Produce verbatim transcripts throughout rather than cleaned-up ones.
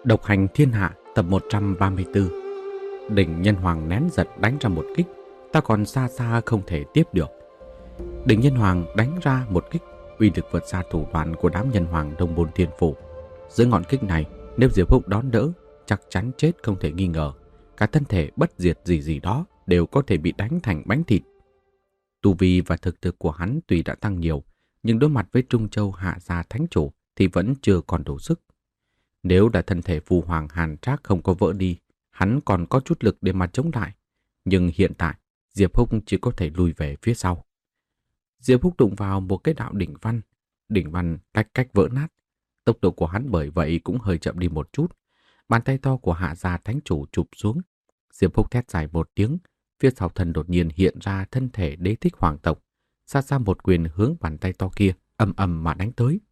Độc hành thiên hạ tập một trăm ba mươi tư. Đỉnh Nhân Hoàng nén giận đánh ra một kích, ta còn xa xa không thể tiếp được. Đỉnh Nhân Hoàng đánh ra một kích, uy lực vượt xa thủ đoạn của đám nhân hoàng Đông Bồn Thiên Phủ. Dưới ngọn kích này, nếu Diệp Húc đón đỡ, chắc chắn chết không thể nghi ngờ. Cả thân thể bất diệt gì gì đó đều có thể bị đánh thành bánh thịt. Tu vi và thực lực của hắn tuy đã tăng nhiều, nhưng đối mặt với Trung Châu Hạ Gia Thánh Chủ thì vẫn chưa còn đủ sức. Nếu đã thân thể phù hoàng hàn trác không có vỡ đi, hắn còn có chút lực để mà chống lại. Nhưng hiện tại, Diệp Húc chỉ có thể lùi về phía sau. Diệp Húc đụng vào một cái đạo đỉnh văn. Đỉnh văn cách cách vỡ nát. Tốc độ của hắn bởi vậy cũng hơi chậm đi một chút. Bàn tay to của Hạ Gia Thánh Chủ chụp xuống. Diệp Húc thét dài một tiếng. Phía sau thân đột nhiên hiện ra thân thể đế thích hoàng tộc. Xa xa một quyền hướng bàn tay to kia, ầm ầm mà đánh tới.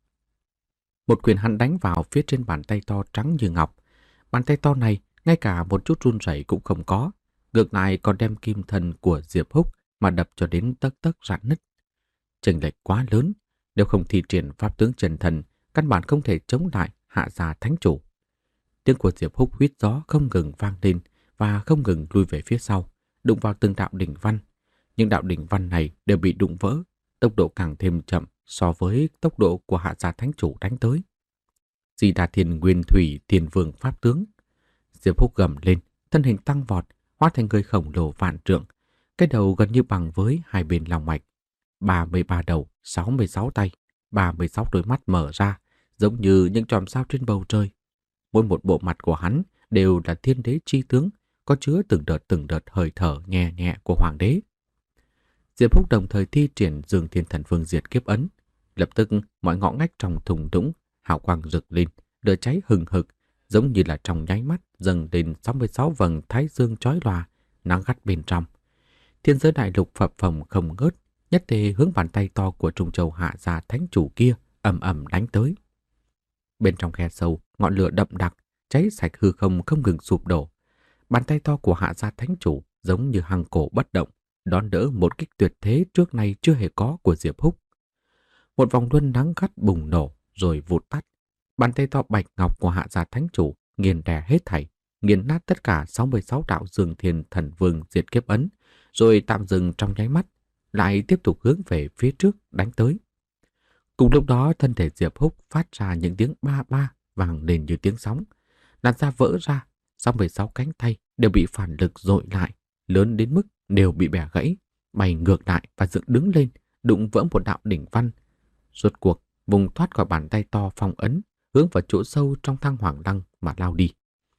Một quyền hắn đánh vào phía trên bàn tay to trắng như ngọc. Bàn tay to này ngay cả một chút run rẩy cũng không có. Ngược lại còn đem kim thân của Diệp Húc mà đập cho đến tấc tấc rạn nứt. Chênh lệch quá lớn, nếu không thi triển pháp tướng chân thần, căn bản không thể chống lại Hạ Gia Thánh Chủ. Tiếng của Diệp Húc huýt gió không ngừng vang lên và không ngừng lui về phía sau, đụng vào từng đạo đỉnh văn. Những đạo đỉnh văn này đều bị đụng vỡ, tốc độ càng thêm chậm so với tốc độ của Hạ Gia Thánh Chủ đánh tới. Di Đà Thiên Nguyên Thủy Thiên Vương Pháp Tướng. Diệp Húc gầm lên, thân hình tăng vọt, hóa thành người khổng lồ vạn trượng, cái đầu gần như bằng với hai bên lòng mạch. ba mươi ba đầu, sáu mươi sáu tay, ba mươi sáu đôi mắt mở ra, giống như những chòm sao trên bầu trời. Mỗi một bộ mặt của hắn đều là thiên đế chi tướng, có chứa từng đợt từng đợt hơi thở nhẹ nhẹ của hoàng đế. Diệp Húc đồng thời thi triển Dương Thiên Thần Vương Diệt Kiếp Ấn. Lập tức mọi ngõ ngách trong thùng đũng hào quang rực lên, lửa cháy hừng hực, giống như là trong nháy mắt dâng lên sáu mươi sáu vầng thái dương chói lòa, nắng gắt bên trong. Thiên giới đại lục phập phồng không ngớt, nhất tề hướng bàn tay to của Trung Châu Hạ Gia Thánh Chủ kia ầm ầm đánh tới. Bên trong khe sâu, ngọn lửa đậm đặc, cháy sạch hư không không ngừng sụp đổ. Bàn tay to của Hạ Gia Thánh Chủ giống như hằng cổ bất động, đón đỡ một kích tuyệt thế trước nay chưa hề có của Diệp Húc. Một vòng luân nắng gắt bùng nổ rồi vụt tắt. Bàn tay to bạch ngọc của Hạ Gia Thánh Chủ nghiền đè hết thảy, nghiền nát tất cả sáu mươi sáu đạo Dương Thiên Thần Vương Diệt Kiếp Ấn, rồi tạm dừng trong nháy mắt, lại tiếp tục hướng về phía trước đánh tới. Cùng lúc đó, thân thể Diệp Húc phát ra những tiếng ba ba vang lên như tiếng sóng, làn da vỡ ra, sáu mươi sáu cánh tay đều bị phản lực dội lại, lớn đến mức đều bị bẻ gãy, bay ngược lại và dựng đứng lên, đụng vỡ một đạo đỉnh văn. Rốt cuộc vùng thoát khỏi bàn tay to phong ấn, hướng vào chỗ sâu trong thang hoàng lăng mà lao đi.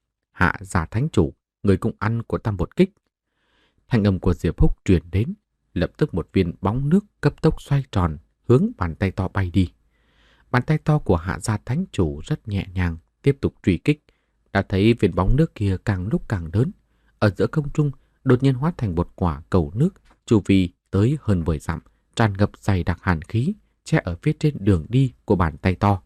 Hạ Gia Thánh Chủ, người cũng ăn của ta một kích. Thanh âm của Diệp Húc truyền đến, lập tức một viên bóng nước cấp tốc xoay tròn, hướng bàn tay to bay đi. Bàn tay to của Hạ Gia Thánh Chủ rất nhẹ nhàng, tiếp tục truy kích. Đã thấy viên bóng nước kia càng lúc càng lớn, ở giữa không trung đột nhiên hóa thành một quả cầu nước, chu vi tới hơn mười dặm, tràn ngập dày đặc hàn khí, che ở phía trên đường đi của bàn tay to.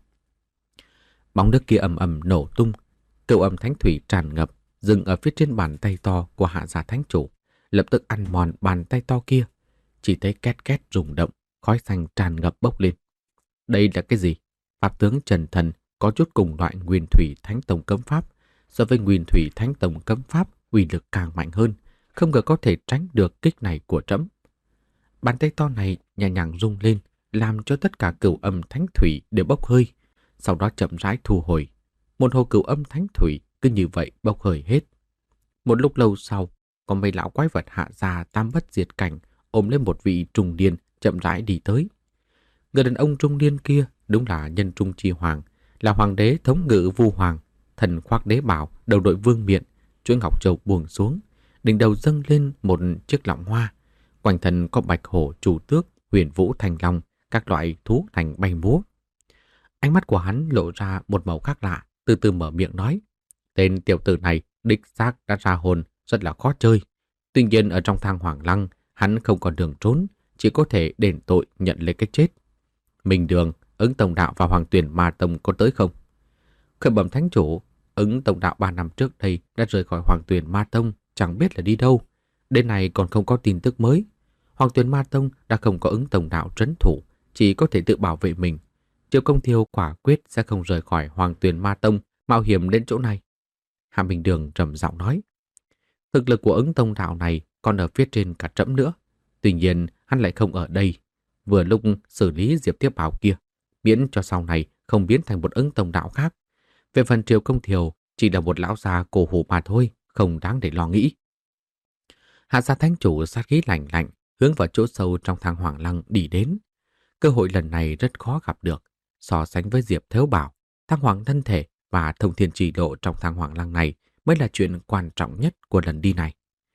Bóng nước kia ầm ầm nổ tung, cửu âm thánh thủy tràn ngập, dừng ở phía trên bàn tay to của Hạ Gia Thánh Chủ, lập tức ăn mòn bàn tay to kia. Chỉ thấy két két rung động, khói xanh tràn ngập bốc lên. Đây là cái gì? Pháp tướng Trần Thần có chút cùng loại Nguyên Thủy Thánh Tông cấm pháp, so với Nguyên Thủy Thánh Tông cấm pháp uy lực càng mạnh hơn, không ngờ có thể tránh được kích này của trẫm. Bàn tay to này nhẹ nhàng rung lên, làm cho tất cả cửu âm thánh thủy đều bốc hơi, sau đó chậm rãi thu hồi. Một hồ cửu âm thánh thủy cứ như vậy bốc hơi hết. Một lúc lâu sau, có mấy lão quái vật Hạ Gia tam bất diệt cảnh ôm lên một vị trung niên chậm rãi đi tới. Người đàn ông trung niên kia đúng là Nhân Trung Chi Hoàng, là hoàng đế thống ngự Vu Hoàng, thần khoác đế bảo, đầu đội vương miện, chuỗi ngọc châu buông xuống, đỉnh đầu dâng lên một chiếc lọng hoa, quanh thân có bạch hổ, chủ tước, huyền vũ, thanh long, các loại thú thành bay múa. Ánh mắt của hắn lộ ra một màu khác lạ, từ từ mở miệng nói: tên tiểu tử này đích xác đã ra hồn, rất là khó chơi. Tuy nhiên ở trong thang hoàng lăng, hắn không còn đường trốn, chỉ có thể đền tội nhận lấy cái chết. Minh Đường, Ứng Tông Đạo và Hoàng Tuyển Ma Tông có tới không? Khởi bẩm thánh chủ, Ứng Tông Đạo ba năm trước đây đã rời khỏi Hoàng Tuyển Ma Tông, chẳng biết là đi đâu. Đến nay còn không có tin tức mới. Hoàng Tuyển Ma Tông đã không có Ứng Tông Đạo trấn thủ, chỉ có thể tự bảo vệ mình. Triệu Công Thiêu quả quyết sẽ không rời khỏi Hoàng Tuyển Ma Tông mạo hiểm đến chỗ này. Hạ Minh Đường trầm giọng nói. Thực lực của Ứng Tông Đạo này còn ở phía trên cả trẫm nữa. Tuy nhiên hắn lại không ở đây. Vừa lúc xử lý Diệp Tiếp Bảo kia, miễn cho sau này không biến thành một Ứng Tông Đạo khác. Về phần Triều Công Thiều chỉ là một lão già cổ hủ mà thôi, không đáng để lo nghĩ. Hạ gia thánh chủ sát khí lạnh lạnh, hướng vào chỗ sâu trong thang Hoàng Lăng đi đến. Cơ hội lần này rất khó gặp được. So sánh với Diệp Thiếu Bảo, thang Hoàng thân thể và thông thiên chỉ lộ trong thang Hoàng Lăng này mới là chuyện quan trọng nhất của lần đi này.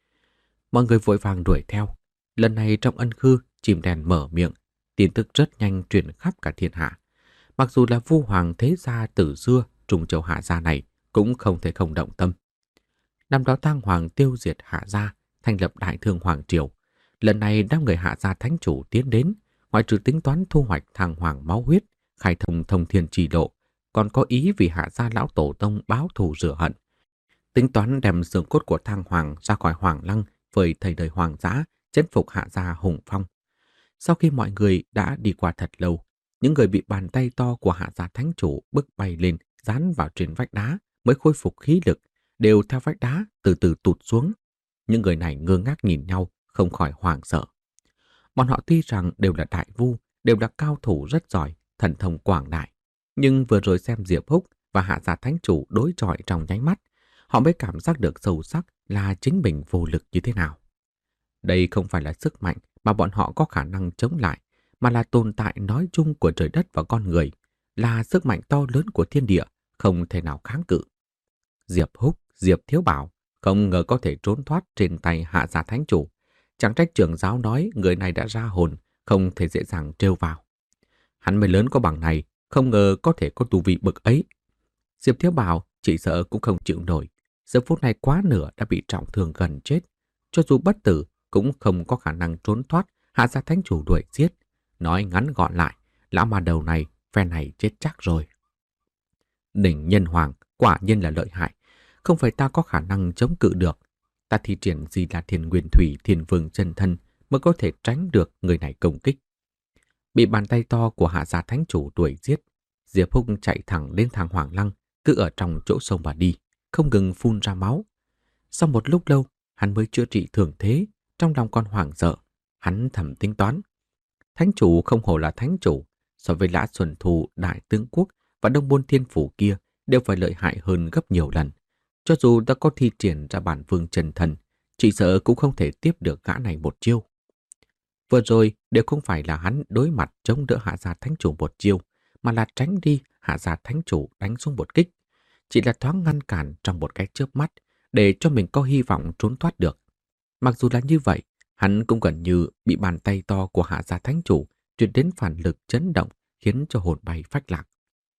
Mọi người vội vàng đuổi theo. Lần này trong ân khư, chim đèn mở miệng, tin tức rất nhanh truyền khắp cả thiên hạ. Mặc dù là Vu Hoàng thế gia từ xưa, Trung Châu Hạ gia này cũng không thể không động tâm. Năm đó thang Hoàng tiêu diệt Hạ gia, thành lập Đại Thương Hoàng Triều. Lần này đám người Hạ gia thánh chủ tiến đến, ngoại trừ tính toán thu hoạch thang Hoàng máu huyết, khai thông thông thiên trì lộ, còn có ý vì Hạ gia lão tổ tông báo thù rửa hận. Tính toán đem xương cốt của thang Hoàng ra khỏi Hoàng Lăng với thầy đời hoàng dã, chấn phục Hạ gia hùng phong. Sau khi mọi người đã đi qua thật lâu, những người bị bàn tay to của Hạ gia thánh chủ bức bay lên, dán vào trên vách đá mới khôi phục khí lực, đều theo vách đá từ từ tụt xuống. Những người này ngơ ngác nhìn nhau, không khỏi hoảng sợ. Bọn họ tuy rằng đều là đại vu, đều là cao thủ rất giỏi, thần thông quảng đại, nhưng vừa rồi xem Diệp Húc và Hạ gia thánh chủ đối chọi trong nháy mắt, họ mới cảm giác được sâu sắc là chính mình vô lực như thế nào. Đây không phải là sức mạnh mà bọn họ có khả năng chống lại, mà là tồn tại nói chung của trời đất và con người, là sức mạnh to lớn của thiên địa, không thể nào kháng cự. Diệp Húc, Diệp Thiếu Bảo không ngờ có thể trốn thoát trên tay Hạ gia thánh chủ. Chẳng trách trưởng giáo nói người này đã ra hồn, không thể dễ dàng trêu vào. Hắn mới lớn có bằng này, không ngờ có thể có tu vi bực ấy. Diệp Thiếu Bảo chỉ sợ cũng không chịu nổi. Giờ phút này quá nửa đã bị trọng thương gần chết. Cho dù bất tử, cũng không có khả năng trốn thoát Hạ gia thánh chủ đuổi giết. Nói ngắn gọn lại, lão ma đầu này, phe này chết chắc rồi. Đỉnh Nhân Hoàng quả nhiên là lợi hại. Không phải ta có khả năng chống cự được. Ta thi triển gì là Thiên Nguyên Thủy Thiên Vương chân thân mới có thể tránh được người này công kích. Bị bàn tay to của Hạ gia thánh chủ đuổi giết, Diệp Húc chạy thẳng đến thang Hoàng Lăng, cứ ở trong chỗ sông mà đi, không ngừng phun ra máu. Sau một lúc lâu, hắn mới chữa trị thương thế, trong lòng con hoảng sợ. Hắn thầm tính toán. Thánh chủ không hổ là thánh chủ, so với Lã Xuân Thu, Đại Tướng Quốc và Đông Môn Thiên Phủ kia đều phải lợi hại hơn gấp nhiều lần. Cho dù đã có thi triển ra bản vương chân thần, chỉ sợ cũng không thể tiếp được gã này một chiêu. Vừa rồi đều không phải là hắn đối mặt chống đỡ Hạ gia thánh chủ một chiêu, mà là tránh đi Hạ gia thánh chủ đánh xuống một kích. Chỉ là thoáng ngăn cản trong một cái chớp mắt để cho mình có hy vọng trốn thoát được. Mặc dù là như vậy, hắn cũng gần như bị bàn tay to của Hạ gia thánh chủ truyền đến phản lực chấn động, khiến cho hồn bay phách lạc.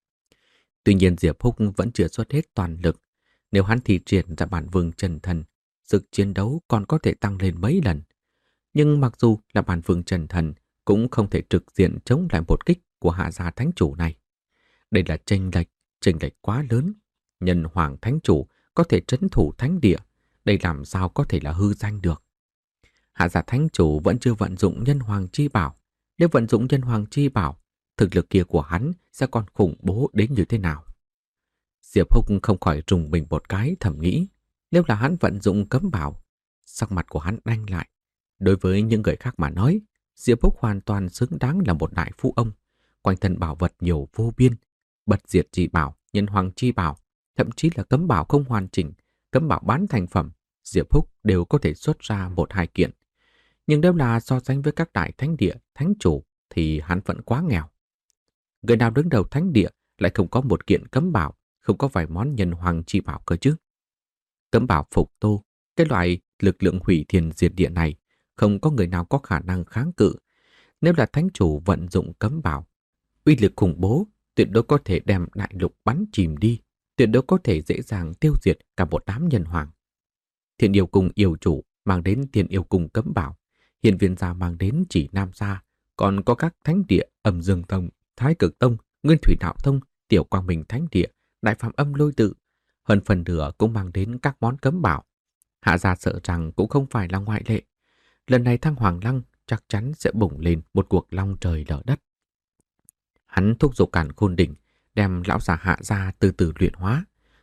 Tuy nhiên Diệp Húc vẫn chưa xuất hết toàn lực. Nếu hắn thi triển ra bản vương chân thần, sức chiến đấu còn có thể tăng lên mấy lần. Nhưng mặc dù là bản vương chân thần, cũng không thể trực diện chống lại một kích của Hạ gia thánh chủ này. Đây là chênh lệch, chênh lệch quá lớn. Nhân Hoàng thánh chủ có thể trấn thủ thánh địa, đây làm sao có thể là hư danh được. Hạ gia thánh chủ vẫn chưa vận dụng Nhân Hoàng chi bảo. Nếu vận dụng Nhân Hoàng chi bảo, thực lực kia của hắn sẽ còn khủng bố đến như thế nào? Diệp Húc không khỏi rùng mình một cái, thầm nghĩ, nếu là hắn vận dụng cấm bảo, sắc mặt của hắn đanh lại. Đối với những người khác mà nói, Diệp Húc hoàn toàn xứng đáng là một đại phú ông, quanh thân bảo vật nhiều vô biên, bật diệt chi bảo, Nhân Hoàng chi bảo, thậm chí là cấm bảo không hoàn chỉnh, cấm bảo bán thành phẩm, Diệp Húc đều có thể xuất ra một hai kiện. Nhưng nếu là so sánh với các đại thánh địa, thánh chủ thì hắn vẫn quá nghèo. Người nào đứng đầu thánh địa lại không có một kiện cấm bảo, không có vài món Nhân Hoàng chi bảo cơ chứ. Cấm bảo phục tô, cái loại lực lượng hủy thiên diệt địa này, không có người nào có khả năng kháng cự. Nếu là thánh chủ vận dụng cấm bảo, uy lực khủng bố, tuyệt đối có thể đem đại lục bắn chìm đi, tuyệt đối có thể dễ dàng tiêu diệt cả một đám nhân hoàng. Thiên Yêu Cung yêu chủ mang đến Thiên Yêu Cung cấm bảo, Hiên Viên gia mang đến Chỉ Nam gia, còn có các thánh địa Âm Dương Tông, Thái Cực Tông, Nguyên Thủy Đạo Tông, Tiểu Quang Minh Thánh Địa, Đại Phạm Âm Lôi Tự, hơn phần nửa cũng mang đến các món cấm bảo. Hạ gia sợ rằng cũng không phải là ngoại lệ. Lần này thang Hoàng Lăng chắc chắn sẽ bùng lên một cuộc long trời lở đất. Hắn thúc giục Càn Khôn Đỉnh, đem lão già Hạ gia từ từ luyện hóa.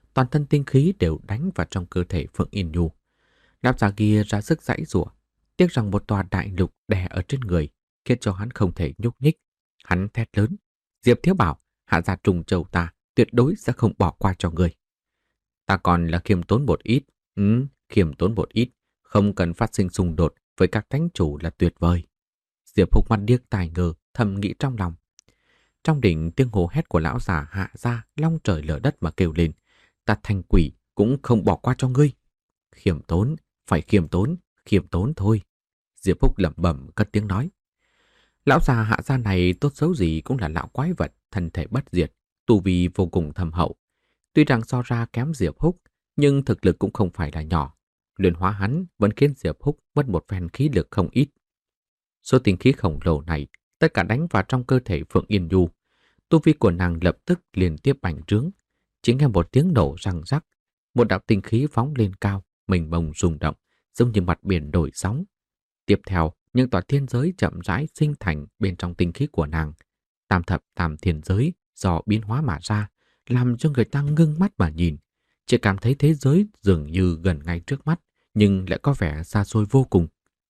toàn thân tinh khí đều đánh vào trong cơ thể Phượng Yên Nhu. Lão già kia ra sức giãy giụa, tiếc rằng một tòa đại lục đè ở trên người, khiến cho hắn không thể nhúc nhích. Hắn thét lớn: Diệp Thiếu Bảo, hạ gia Trùng Châu ta tuyệt đối sẽ không bỏ qua cho người. Ta còn là khiêm tốn một ít, ừ, khiêm tốn một ít, không cần phát sinh xung đột với các thánh chủ là tuyệt vời. Diệp Húc mắt điếc tai ngơ, thầm nghĩ trong lòng. Trong đỉnh, tiếng hô hét của lão già hạ ra long trời lở đất mà kêu lên: Ta thành quỷ cũng không bỏ qua cho ngươi. Khiêm tốn, phải khiêm tốn, khiêm tốn thôi. Diệp Húc lẩm bẩm cất tiếng nói. Lão già hạ gia này tốt xấu gì cũng là lão quái vật, thân thể bất diệt, tu vi vô cùng thâm hậu. Tuy rằng so ra kém Diệp Húc, nhưng thực lực cũng không phải là nhỏ. Luyện hóa hắn vẫn khiến Diệp Húc mất một phen khí lực không ít. Số tinh khí khổng lồ này tất cả đánh vào trong cơ thể Phượng Yên Nhu. Tu vi của nàng lập tức liên tiếp bành trướng. Chỉ nghe một tiếng nổ răng rắc, một đạo tinh khí phóng lên cao, mênh mông rung động, giống như mặt biển nổi sóng. Tiếp theo, những tòa thiên giới chậm rãi sinh thành bên trong tinh khí của nàng. Tam thập tam thiên giới do biến hóa mà ra, làm cho người ta ngưng mắt mà nhìn. Chỉ cảm thấy thế giới dường như gần ngay trước mắt, nhưng lại có vẻ xa xôi vô cùng.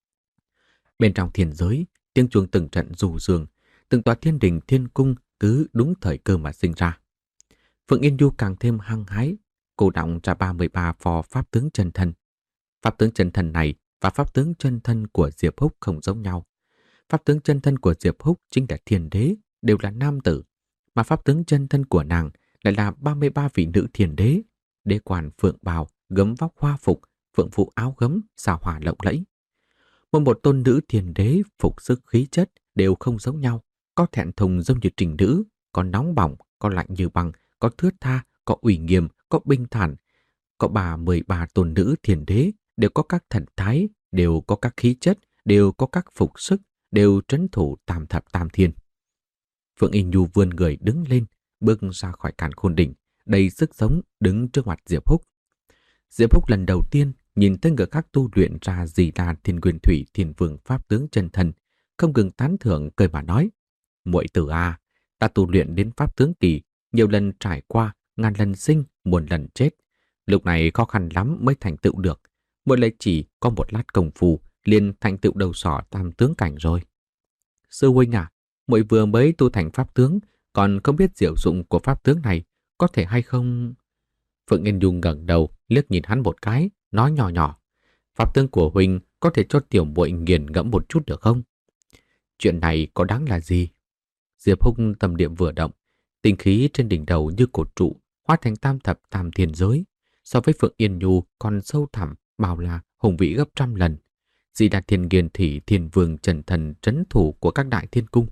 Bên trong thiên giới, tiếng chuông từng trận ru rương, từng tòa thiên đình thiên cung cứ đúng thời cơ mà sinh ra. Phượng Yên Nhu càng thêm hăng hái, cô động ra ba mươi ba phò pháp tướng chân thân. Pháp tướng chân thân này và pháp tướng chân thân của Diệp Húc không giống nhau. Pháp tướng chân thân của Diệp Húc chính là thiên đế, đều là nam tử, mà pháp tướng chân thân của nàng lại là ba mươi ba vị nữ thiên đế, đế quan phượng bào, gấm vóc hoa phục, phượng phụ áo gấm, xào hỏa lộng lẫy. Mỗi một tôn nữ thiên đế phục sức khí chất đều không giống nhau, có thẹn thùng giống như trình nữ, có nóng bỏng, có lạnh như băng, có thướt tha, có uy nghiêm, có bình thản. Có bà mười ba tôn nữ thiên đế đều có các thần thái, đều có các khí chất, đều có các phục sức, đều trấn thủ tam thập tam thiên. Phượng Yên Nhu vươn người đứng lên, bước ra khỏi càn khôn đỉnh, đầy sức sống đứng trước mặt Diệp Húc. Diệp Húc lần đầu tiên nhìn thấy người khác tu luyện ra Di Đà Thiên Nguyên Thủy Thiên Vương pháp tướng chân thân, không ngừng tán thưởng cười mà nói: Muội tử à, ta tu luyện đến pháp tướng kỳ, nhiều lần trải qua, ngàn lần sinh, muôn lần chết. Lúc này khó khăn lắm mới thành tựu được. Muội lại chỉ có một lát công phu liền thành tựu đầu sỏ tam tướng cảnh rồi. Sư huynh à, muội vừa mới tu thành pháp tướng, còn không biết diệu dụng của pháp tướng này có thể hay không? Phượng Yên Nhu ngẩng đầu liếc nhìn hắn một cái, nói nhỏ nhỏ: Pháp tướng của huynh có thể cho tiểu muội nghiền ngẫm một chút được không? Chuyện này có đáng là gì? Diệp Húc tâm niệm vừa động, tinh khí trên đỉnh đầu như cột trụ, hóa thành tam thập tam thiên giới. So với Phượng Yên Nhu còn sâu thẳm, bao la, hùng vĩ gấp trăm lần. Di Đà Thiên Nghiên Thị Thiên Vương trần thần trấn thủ của các đại thiên cung.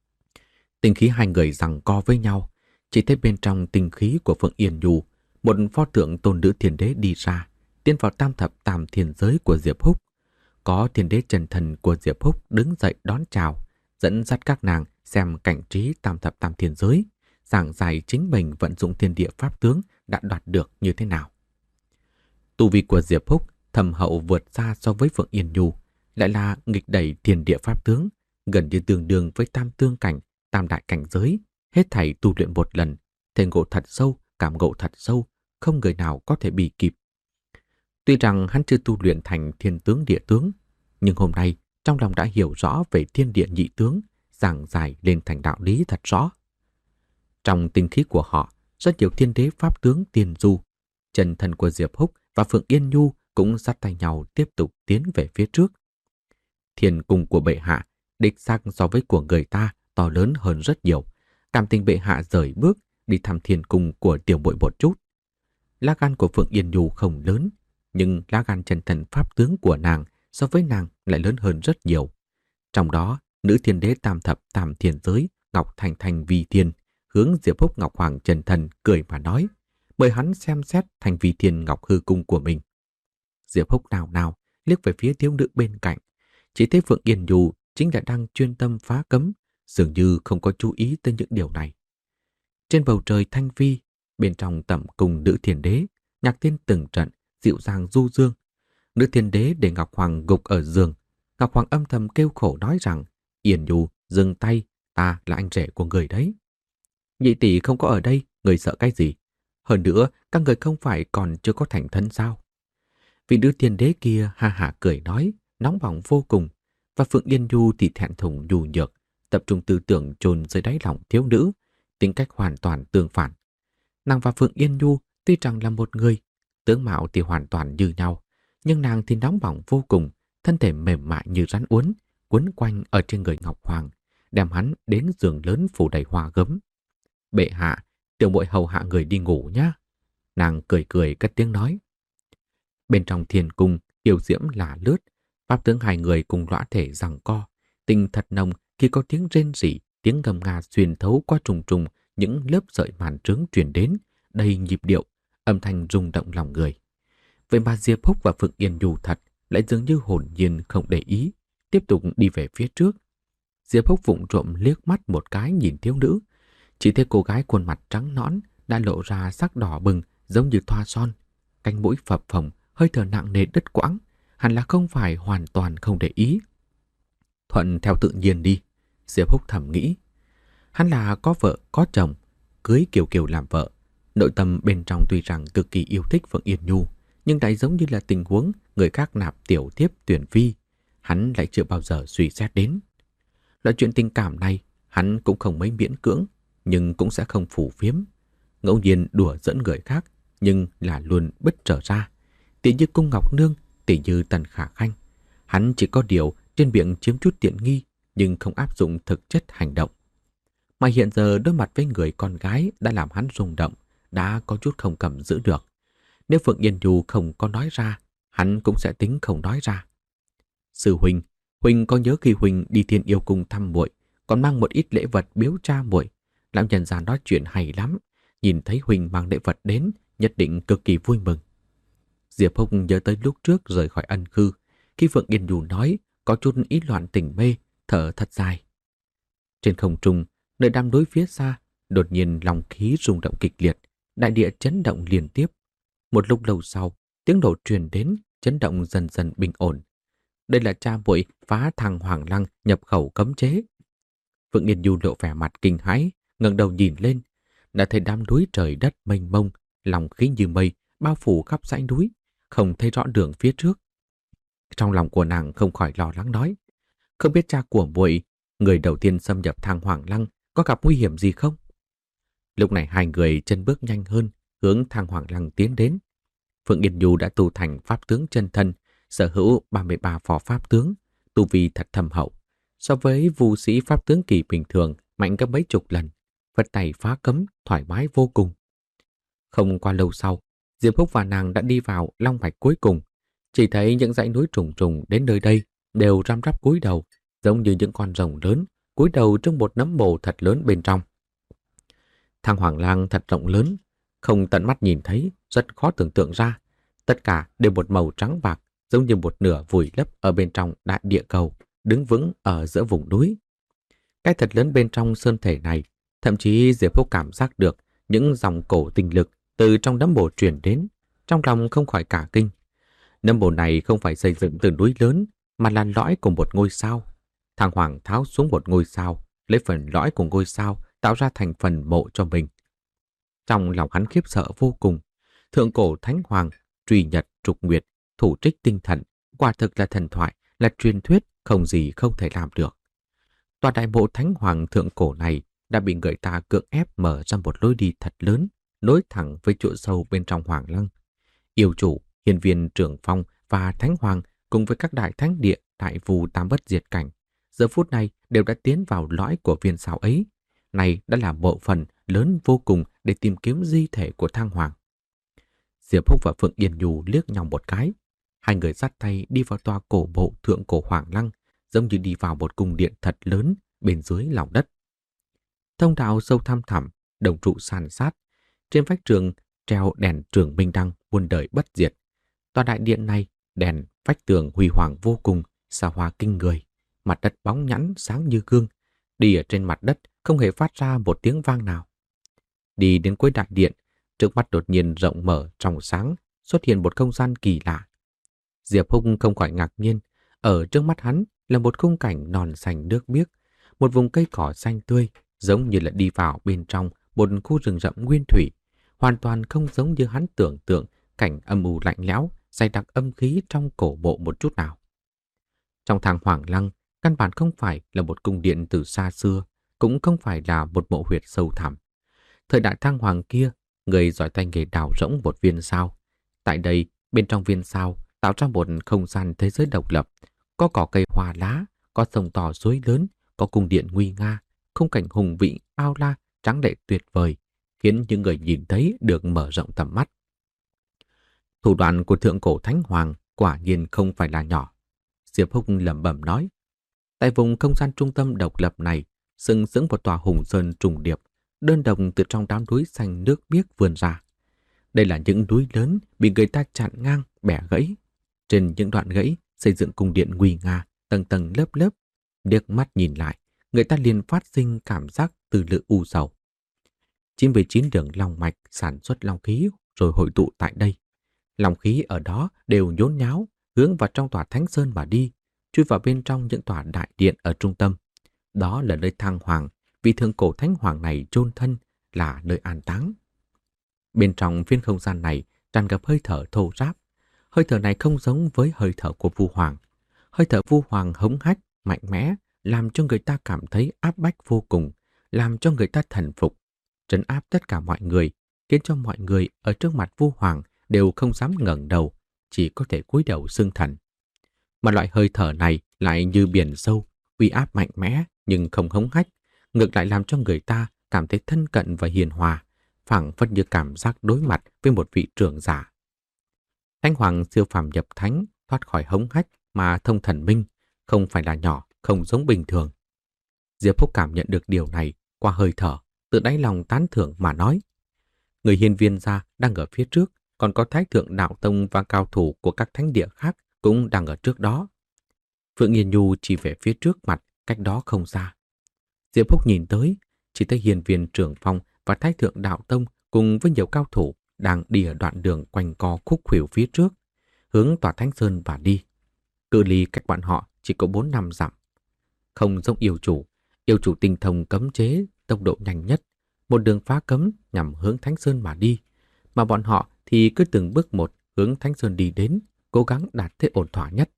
Tinh khí hai người giằng co với nhau, chỉ thấy bên trong tinh khí của Phượng Yên Nhu, một pho tượng tôn nữ thiên đế đi ra, tiến vào tam thập tam thiên giới của Diệp Húc. Có thiên đế trần thần của Diệp Húc đứng dậy đón chào, dẫn dắt các nàng xem cảnh trí tam thập tam thiên giới, giảng giải chính mình vận dụng thiên địa pháp tướng đã đoạt được như thế nào. Tu vi của Diệp Húc thâm hậu vượt xa so với Phượng Yên Nhu, lại là nghịch đẩy thiên địa pháp tướng, gần như tương đương với tam tương cảnh, tam đại cảnh giới, hết thảy tu luyện một lần, thể ngộ thật sâu, cảm ngộ thật sâu, không người nào có thể bị kịp. Tuy rằng hắn chưa tu luyện thành thiên tướng địa tướng, nhưng hôm nay trong lòng đã hiểu rõ về thiên địa nhị tướng, giảng giải lên thành đạo lý thật rõ. Trong tinh khí của họ, rất nhiều thiên đế pháp tướng tiền du. Chân thân của Diệp Húc và Phượng Yên Nhu cũng dắt tay nhau tiếp tục tiến về phía trước. Thiên cung của bệ hạ, đích xác so với của người ta to lớn hơn rất nhiều. Cảm tình bệ hạ rời bước đi thăm thiên cung của tiểu muội một chút. Lá gan của Phượng Yên Nhu không lớn, nhưng lá gan chân thần pháp tướng của nàng so với nàng lại lớn hơn rất nhiều. Trong đó, nữ thiên đế tam thập tam thiên giới Ngọc Thành Thành Vi Thiên hướng Diệp Húc Ngọc Hoàng chân thần cười mà nói, mời hắn xem xét Thành Vi Thiên Ngọc Hư Cung của mình. Diệp Húc nào nào liếc về phía thiếu nữ bên cạnh, chỉ thấy Phượng Yên Nhu chính là đang chuyên tâm phá cấm, dường như không có chú ý tới những điều này. Trên bầu trời thanh vi, bên trong tẩm cung nữ thiên đế, nhạc tiên từng trận, dịu dàng du dương. Nữ thiên đế để Ngọc Hoàng gục ở giường. Ngọc Hoàng âm thầm kêu khổ nói rằng, Yên Nhu, dừng tay, ta là anh rể của người đấy. Nhị tỷ không có ở đây, người sợ cái gì? Hơn nữa, các người không phải còn chưa có thành thân sao? Vị nữ tiên đế kia ha hả cười nói, nóng bỏng vô cùng, và Phượng Yên Nhu thì thẹn thùng nhu nhược, tập trung tư tưởng chôn dưới đáy lòng thiếu nữ, tính cách hoàn toàn tương phản. Nàng và Phượng Yên Nhu tuy rằng là một người, tướng mạo thì hoàn toàn như nhau, nhưng nàng thì nóng bỏng vô cùng, thân thể mềm mại như rắn uốn, quấn quanh ở trên người Ngọc Hoàng, đem hắn đến giường lớn phủ đầy hoa gấm. Bệ hạ, tiểu muội hầu hạ người đi ngủ nhá. Nàng cười cười cất tiếng nói. Bên trong thiền cung, yêu diễm là lướt, pháp tướng hai người cùng lõa thể giằng co, tình thật nồng khi có tiếng rên rỉ, tiếng ngâm nga xuyên thấu qua trùng trùng những lớp sợi màn trướng truyền đến, đầy nhịp điệu, âm thanh rung động lòng người. Vậy mà Diệp Húc và Phượng Yên Nhu thật lại dường như hồn nhiên không để ý, tiếp tục đi về phía trước. Diệp Húc vụng trộm liếc mắt một cái nhìn thiếu nữ, chỉ thấy cô gái khuôn mặt trắng nõn đã lộ ra sắc đỏ bừng giống như thoa son, cánh mũi phập phồng, hơi thở nặng nề đứt quãng, hẳn là không phải hoàn toàn không để ý. Thuận theo tự nhiên đi, Diệp Húc thầm nghĩ. Hắn là có vợ, có chồng, cưới Kiều Kiều làm vợ. Nội tâm bên trong tuy rằng cực kỳ yêu thích Phượng Yên Nhu, nhưng lại giống như là tình huống người khác nạp tiểu tiếp tuyển phi, hắn lại chưa bao giờ suy xét đến. Loại chuyện tình cảm này, hắn cũng không mấy miễn cưỡng, nhưng cũng sẽ không phủ phiếm. Ngẫu nhiên đùa dẫn người khác, nhưng là luôn bất trở ra. Tỉ như Cung Ngọc Nương, tỉ như Tần Khả Khanh. Hắn chỉ có điều trên miệng chiếm chút tiện nghi, nhưng không áp dụng thực chất hành động. Mà hiện giờ đối mặt với người con gái đã làm hắn rung động, đã có chút không cầm giữ được. Nếu Phượng Yên Nhu không có nói ra, hắn cũng sẽ tính không nói ra. Sư huynh, huynh có nhớ khi huynh đi Thiên Yêu Cung thăm muội, còn mang một ít lễ vật biếu cha muội? Lão nhân già nói chuyện hay lắm, nhìn thấy huynh mang lễ vật đến, nhất định cực kỳ vui mừng. Diệp Húc nhớ tới lúc trước rời khỏi Ân Khư, khi Phượng Yên Nhu nói có chút ý loạn tình mê, thở thật dài. Trên không trung, nơi đám núi phía xa, đột nhiên lòng khí rung động kịch liệt, đại địa chấn động liên tiếp. Một lúc lâu sau, tiếng nổ truyền đến, chấn động dần dần bình ổn. Đây là cha muội phá thằng Hoàng Lăng nhập khẩu cấm chế. Phượng Yên Nhu lộ vẻ mặt kinh hãi, ngẩng đầu nhìn lên, đã thấy đám núi trời đất mênh mông, lòng khí như mây bao phủ khắp dãy núi, không thấy rõ đường phía trước. Trong lòng của nàng không khỏi lo lắng nói, không biết cha của muội, người đầu tiên xâm nhập thang Hoàng Lăng, có gặp nguy hiểm gì không? Lúc này hai người chân bước nhanh hơn, hướng thang Hoàng Lăng tiến đến. Phượng Yên Nhu đã tu thành pháp tướng chân thân, sở hữu ba mươi ba phò pháp tướng, tu vi thật thâm hậu. So với vu sĩ pháp tướng kỳ bình thường, mạnh gấp mấy chục lần, phất tay phá cấm, thoải mái vô cùng. Không qua lâu sau, Diệp Húc và nàng đã đi vào long mạch cuối cùng. Chỉ thấy những dãy núi trùng trùng đến nơi đây đều răm rắp cúi đầu, giống như những con rồng lớn, cúi đầu trong một nấm mồ thật lớn bên trong. Thang Hoàng Lăng thật rộng lớn, không tận mắt nhìn thấy, rất khó tưởng tượng ra. Tất cả đều một màu trắng bạc, giống như một nửa vùi lấp ở bên trong đại địa cầu, đứng vững ở giữa vùng núi. Cái thật lớn bên trong sơn thể này, thậm chí Diệp Húc cảm giác được những dòng cổ tinh lực từ trong nấm mồ truyền đến, trong lòng không khỏi cả kinh. Nấm mồ này không phải xây dựng từ núi lớn, mà là lõi của một ngôi sao. Thang Hoàng tháo xuống một ngôi sao, lấy phần lõi của ngôi sao tạo ra thành phần mộ cho mình. Trong lòng hắn khiếp sợ vô cùng. Thượng cổ Thánh Hoàng, truy nhật trục nguyệt, thủ trích tinh thần, quả thực là thần thoại, là truyền thuyết, không gì không thể làm được. Tòa đại mộ Thánh Hoàng thượng cổ này đã bị người ta cưỡng ép mở ra một lối đi thật lớn, nối thẳng với chỗ sâu bên trong Hoàng Lăng. Yêu chủ, hiền viên Trưởng Phong và Thánh Hoàng cùng với các đại thánh địa, đại phù tam bất diệt cảnh, giờ phút này đều đã tiến vào lõi của viên sao ấy. Này đã là bộ phận lớn vô cùng để tìm kiếm di thể của Thang Hoàng. Diệp Húc và Phượng Yên Nhu liếc nhau một cái. Hai người dắt tay đi vào tòa cổ mộ thượng cổ Hoàng Lăng, giống như đi vào một cung điện thật lớn bên dưới lòng đất. Thông đạo sâu thăm thẳm, đồng trụ san sát. Trên vách tường treo đèn trường minh đăng muôn đời bất diệt. Tòa đại điện này, đèn vách tường huy hoàng vô cùng, xa hoa kinh người. Mặt đất bóng nhẵn sáng như gương. Đi ở trên mặt đất không hề phát ra một tiếng vang nào. Đi đến cuối đại điện, trước mắt đột nhiên rộng mở trong sáng, xuất hiện một không gian kỳ lạ. Diệp Húc không khỏi ngạc nhiên, ở trước mắt hắn là một khung cảnh non xanh nước biếc, một vùng cây cỏ xanh tươi, giống như là đi vào bên trong một khu rừng rậm nguyên thủy, hoàn toàn không giống như hắn tưởng tượng cảnh âm u lạnh lẽo, dày đặc âm khí trong cổ mộ một chút nào. Trong thang Hoàng Lăng, căn bản không phải là một cung điện từ xa xưa, cũng không phải là một mộ huyệt sâu thẳm. Thời đại thang hoàng kia, người giỏi tay nghề đào rỗng một viên sao. Tại đây, bên trong viên sao, tạo ra một không gian thế giới độc lập, có cỏ cây hoa lá, có sông to suối lớn, có cung điện nguy nga, khung cảnh hùng vĩ, bao la, tráng lệ tuyệt vời, khiến những người nhìn thấy được mở rộng tầm mắt. Thủ đoạn của thượng cổ thánh hoàng quả nhiên không phải là nhỏ. Diệp Húc lẩm bẩm nói, tại vùng không gian trung tâm độc lập này, sừng sững một tòa hùng sơn trùng điệp, đơn độc từ trong đám núi xanh nước biếc vươn ra. Đây là những núi lớn bị người ta chặn ngang, bẻ gãy. Trên những đoạn gãy xây dựng cung điện nguy nga, tầng tầng lớp lớp. Liếc mắt nhìn lại, người ta liền phát sinh cảm giác từ lự u sầu. chín mươi chín đường long mạch sản xuất long khí rồi hội tụ tại đây. Long khí ở đó đều nhốn nháo, hướng vào trong tòa Thánh Sơn mà đi, chui vào bên trong những tòa đại điện ở trung tâm. Đó là nơi thang hoàng, vị thượng cổ thánh hoàng này chôn thân, là nơi an táng. Bên trong phiên không gian này tràn ngập hơi thở thô ráp. Hơi thở này không giống với hơi thở của Vu Hoàng. Hơi thở Vu Hoàng hống hách, mạnh mẽ, làm cho người ta cảm thấy áp bách vô cùng, làm cho người ta thần phục, trấn áp tất cả mọi người, khiến cho mọi người ở trước mặt Vu Hoàng đều không dám ngẩng đầu, chỉ có thể cúi đầu xưng thần. Mà loại hơi thở này lại như biển sâu, uy áp mạnh mẽ nhưng không hống hách, ngược lại làm cho người ta cảm thấy thân cận và hiền hòa, phảng phất như cảm giác đối mặt với một vị trưởng giả. Thánh hoàng siêu phàm nhập thánh, thoát khỏi hống hách mà thông thần minh, không phải là nhỏ, không giống bình thường. Diệp Phúc cảm nhận được điều này qua hơi thở, tự đáy lòng tán thưởng mà nói. Người hiên viên gia đang ở phía trước, còn có Thái Thượng Đạo Tông và cao thủ của các thánh địa khác cũng đang ở trước đó. Phượng Yên Nhu chỉ về phía trước mặt, cách đó không xa. Diệp Phúc nhìn tới, chỉ thấy hiên viên Trường Phong và Thái Thượng Đạo Tông cùng với nhiều cao thủ đang đi ở đoạn đường quanh co khúc khuỷu phía trước, hướng tòa Thánh Sơn và đi. Cự ly cách bọn họ chỉ có bốn năm dặm. Không giống yêu chủ, yêu chủ tinh thông cấm chế, tốc độ nhanh nhất, một đường phá cấm nhằm hướng Thánh Sơn mà đi, mà bọn họ thì cứ từng bước một hướng Thánh Sơn đi đến, cố gắng đạt thế ổn thỏa nhất.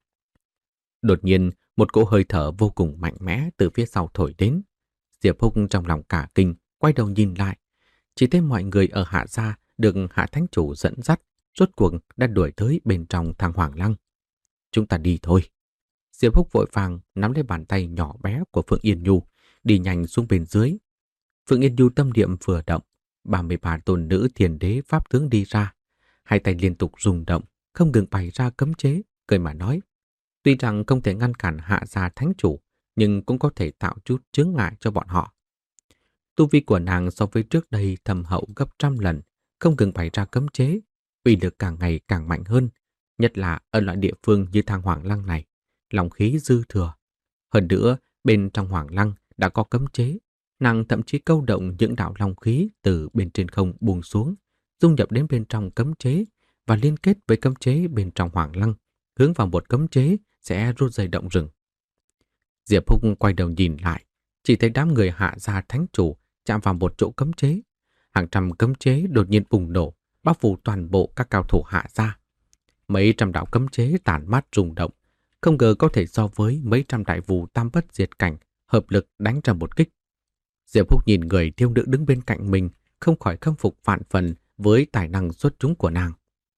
Đột nhiên, một cỗ hơi thở vô cùng mạnh mẽ từ phía sau thổi đến. Diệp Húc trong lòng cả kinh, quay đầu nhìn lại, chỉ thấy mọi người ở Hạ Gia được Hạ Thánh Chủ dẫn dắt, rốt cuộc đã đuổi tới bên trong thang Hoàng Lăng. Chúng ta đi thôi. Diệp Húc vội vàng nắm lấy bàn tay nhỏ bé của Phượng Yên Nhu, đi nhanh xuống bên dưới. Phượng Yên Nhu tâm niệm vừa động, ba mươi ba tôn nữ thiền đế pháp tướng đi ra, hai tay liên tục rung động, không ngừng bày ra cấm chế, cười mà nói. Tuy rằng không thể ngăn cản Hạ Gia Thánh Chủ, nhưng cũng có thể tạo chút chướng ngại cho bọn họ. Tu vi của nàng so với trước đây thâm hậu gấp trăm lần, không ngừng bày ra cấm chế, uy lực càng ngày càng mạnh hơn, nhất là ở loại địa phương như thang Hoàng Lăng này, lòng khí dư thừa. Hơn nữa, bên trong Hoàng Lăng đã có cấm chế, nàng thậm chí câu động những đạo long khí từ bên trên không buông xuống, dung nhập đến bên trong cấm chế và liên kết với cấm chế bên trong Hoàng Lăng, hướng vào một cấm chế sẽ rút dây động rừng. Diệp Húc quay đầu nhìn lại, chỉ thấy đám người Hạ Gia Thánh Chủ chạm vào một chỗ cấm chế. Hàng trăm cấm chế đột nhiên bùng nổ, bao phủ toàn bộ các cao thủ Hạ Gia. Mấy trăm đạo cấm chế tản mát rung động, không ngờ có thể so với mấy trăm đại phù tam bất diệt cảnh hợp lực đánh ra một kích. Diệp Húc nhìn người thiếu nữ đứng bên cạnh mình, không khỏi khâm phục vạn phần với tài năng xuất chúng của nàng.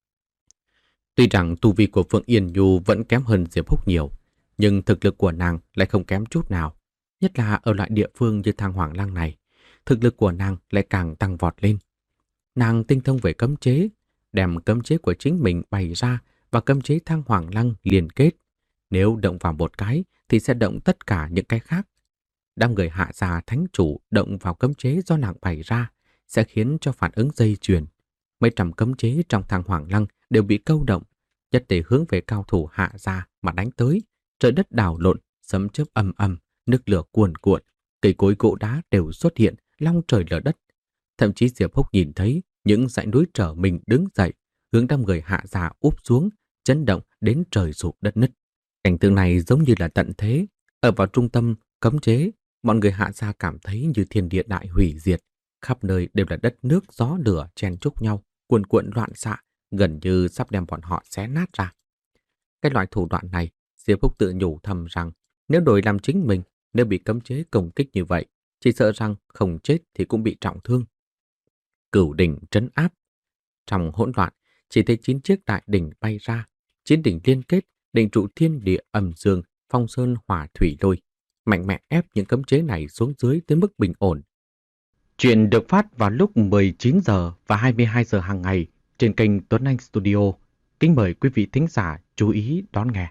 Tuy rằng tu vi của Phượng Yên Nhu vẫn kém hơn Diệp Húc nhiều, nhưng thực lực của nàng lại không kém chút nào. Nhất là ở loại địa phương như thang Hoàng Lăng này, thực lực của nàng lại càng tăng vọt lên. Nàng tinh thông về cấm chế, đem cấm chế của chính mình bày ra và cấm chế thang Hoàng Lăng liên kết. Nếu động vào một cái thì sẽ động tất cả những cái khác. Đám người Hạ Gia Thánh Chủ động vào cấm chế do nàng bày ra sẽ khiến cho phản ứng dây chuyền. Mấy trăm cấm chế trong thang Hoàng Lăng đều bị câu động, nhất để hướng về cao thủ Hạ Gia mà đánh tới. Trời đất đảo lộn, sấm chớp âm âm, nước lửa cuồn cuộn, cây cối gỗ đá đều xuất hiện, long trời lở đất. Thậm chí Diệp Húc nhìn thấy những dãy núi trở mình đứng dậy, hướng đám người Hạ Gia úp xuống, chấn động đến trời sụp đất nứt. Cảnh tượng này giống như là tận thế. Ở vào trung tâm cấm chế, mọi người Hạ Gia cảm thấy như thiên địa đại hủy diệt, khắp nơi đều là đất nước gió lửa chen chúc nhau, cuồn cuộn loạn xạ, gần như sắp đem bọn họ xé nát ra. Cái loại thủ đoạn này, Diệp Húc tự nhủ thầm rằng nếu đổi làm chính mình, nếu bị cấm chế công kích như vậy, chỉ sợ rằng không chết thì cũng bị trọng thương. Cửu đỉnh trấn áp. Trong hỗn loạn, chỉ thấy chín chiếc đại đỉnh bay ra, chín đỉnh liên kết, định trụ thiên địa âm dương, phong sơn hỏa thủy lôi, mạnh mẽ ép những cấm chế này xuống dưới tới mức bình ổn. Chuyện được phát vào lúc mười chín giờ và hai mươi hai giờ hàng ngày trên kênh Tuấn Anh Studio. Kính mời quý vị thính giả chú ý đón nghe.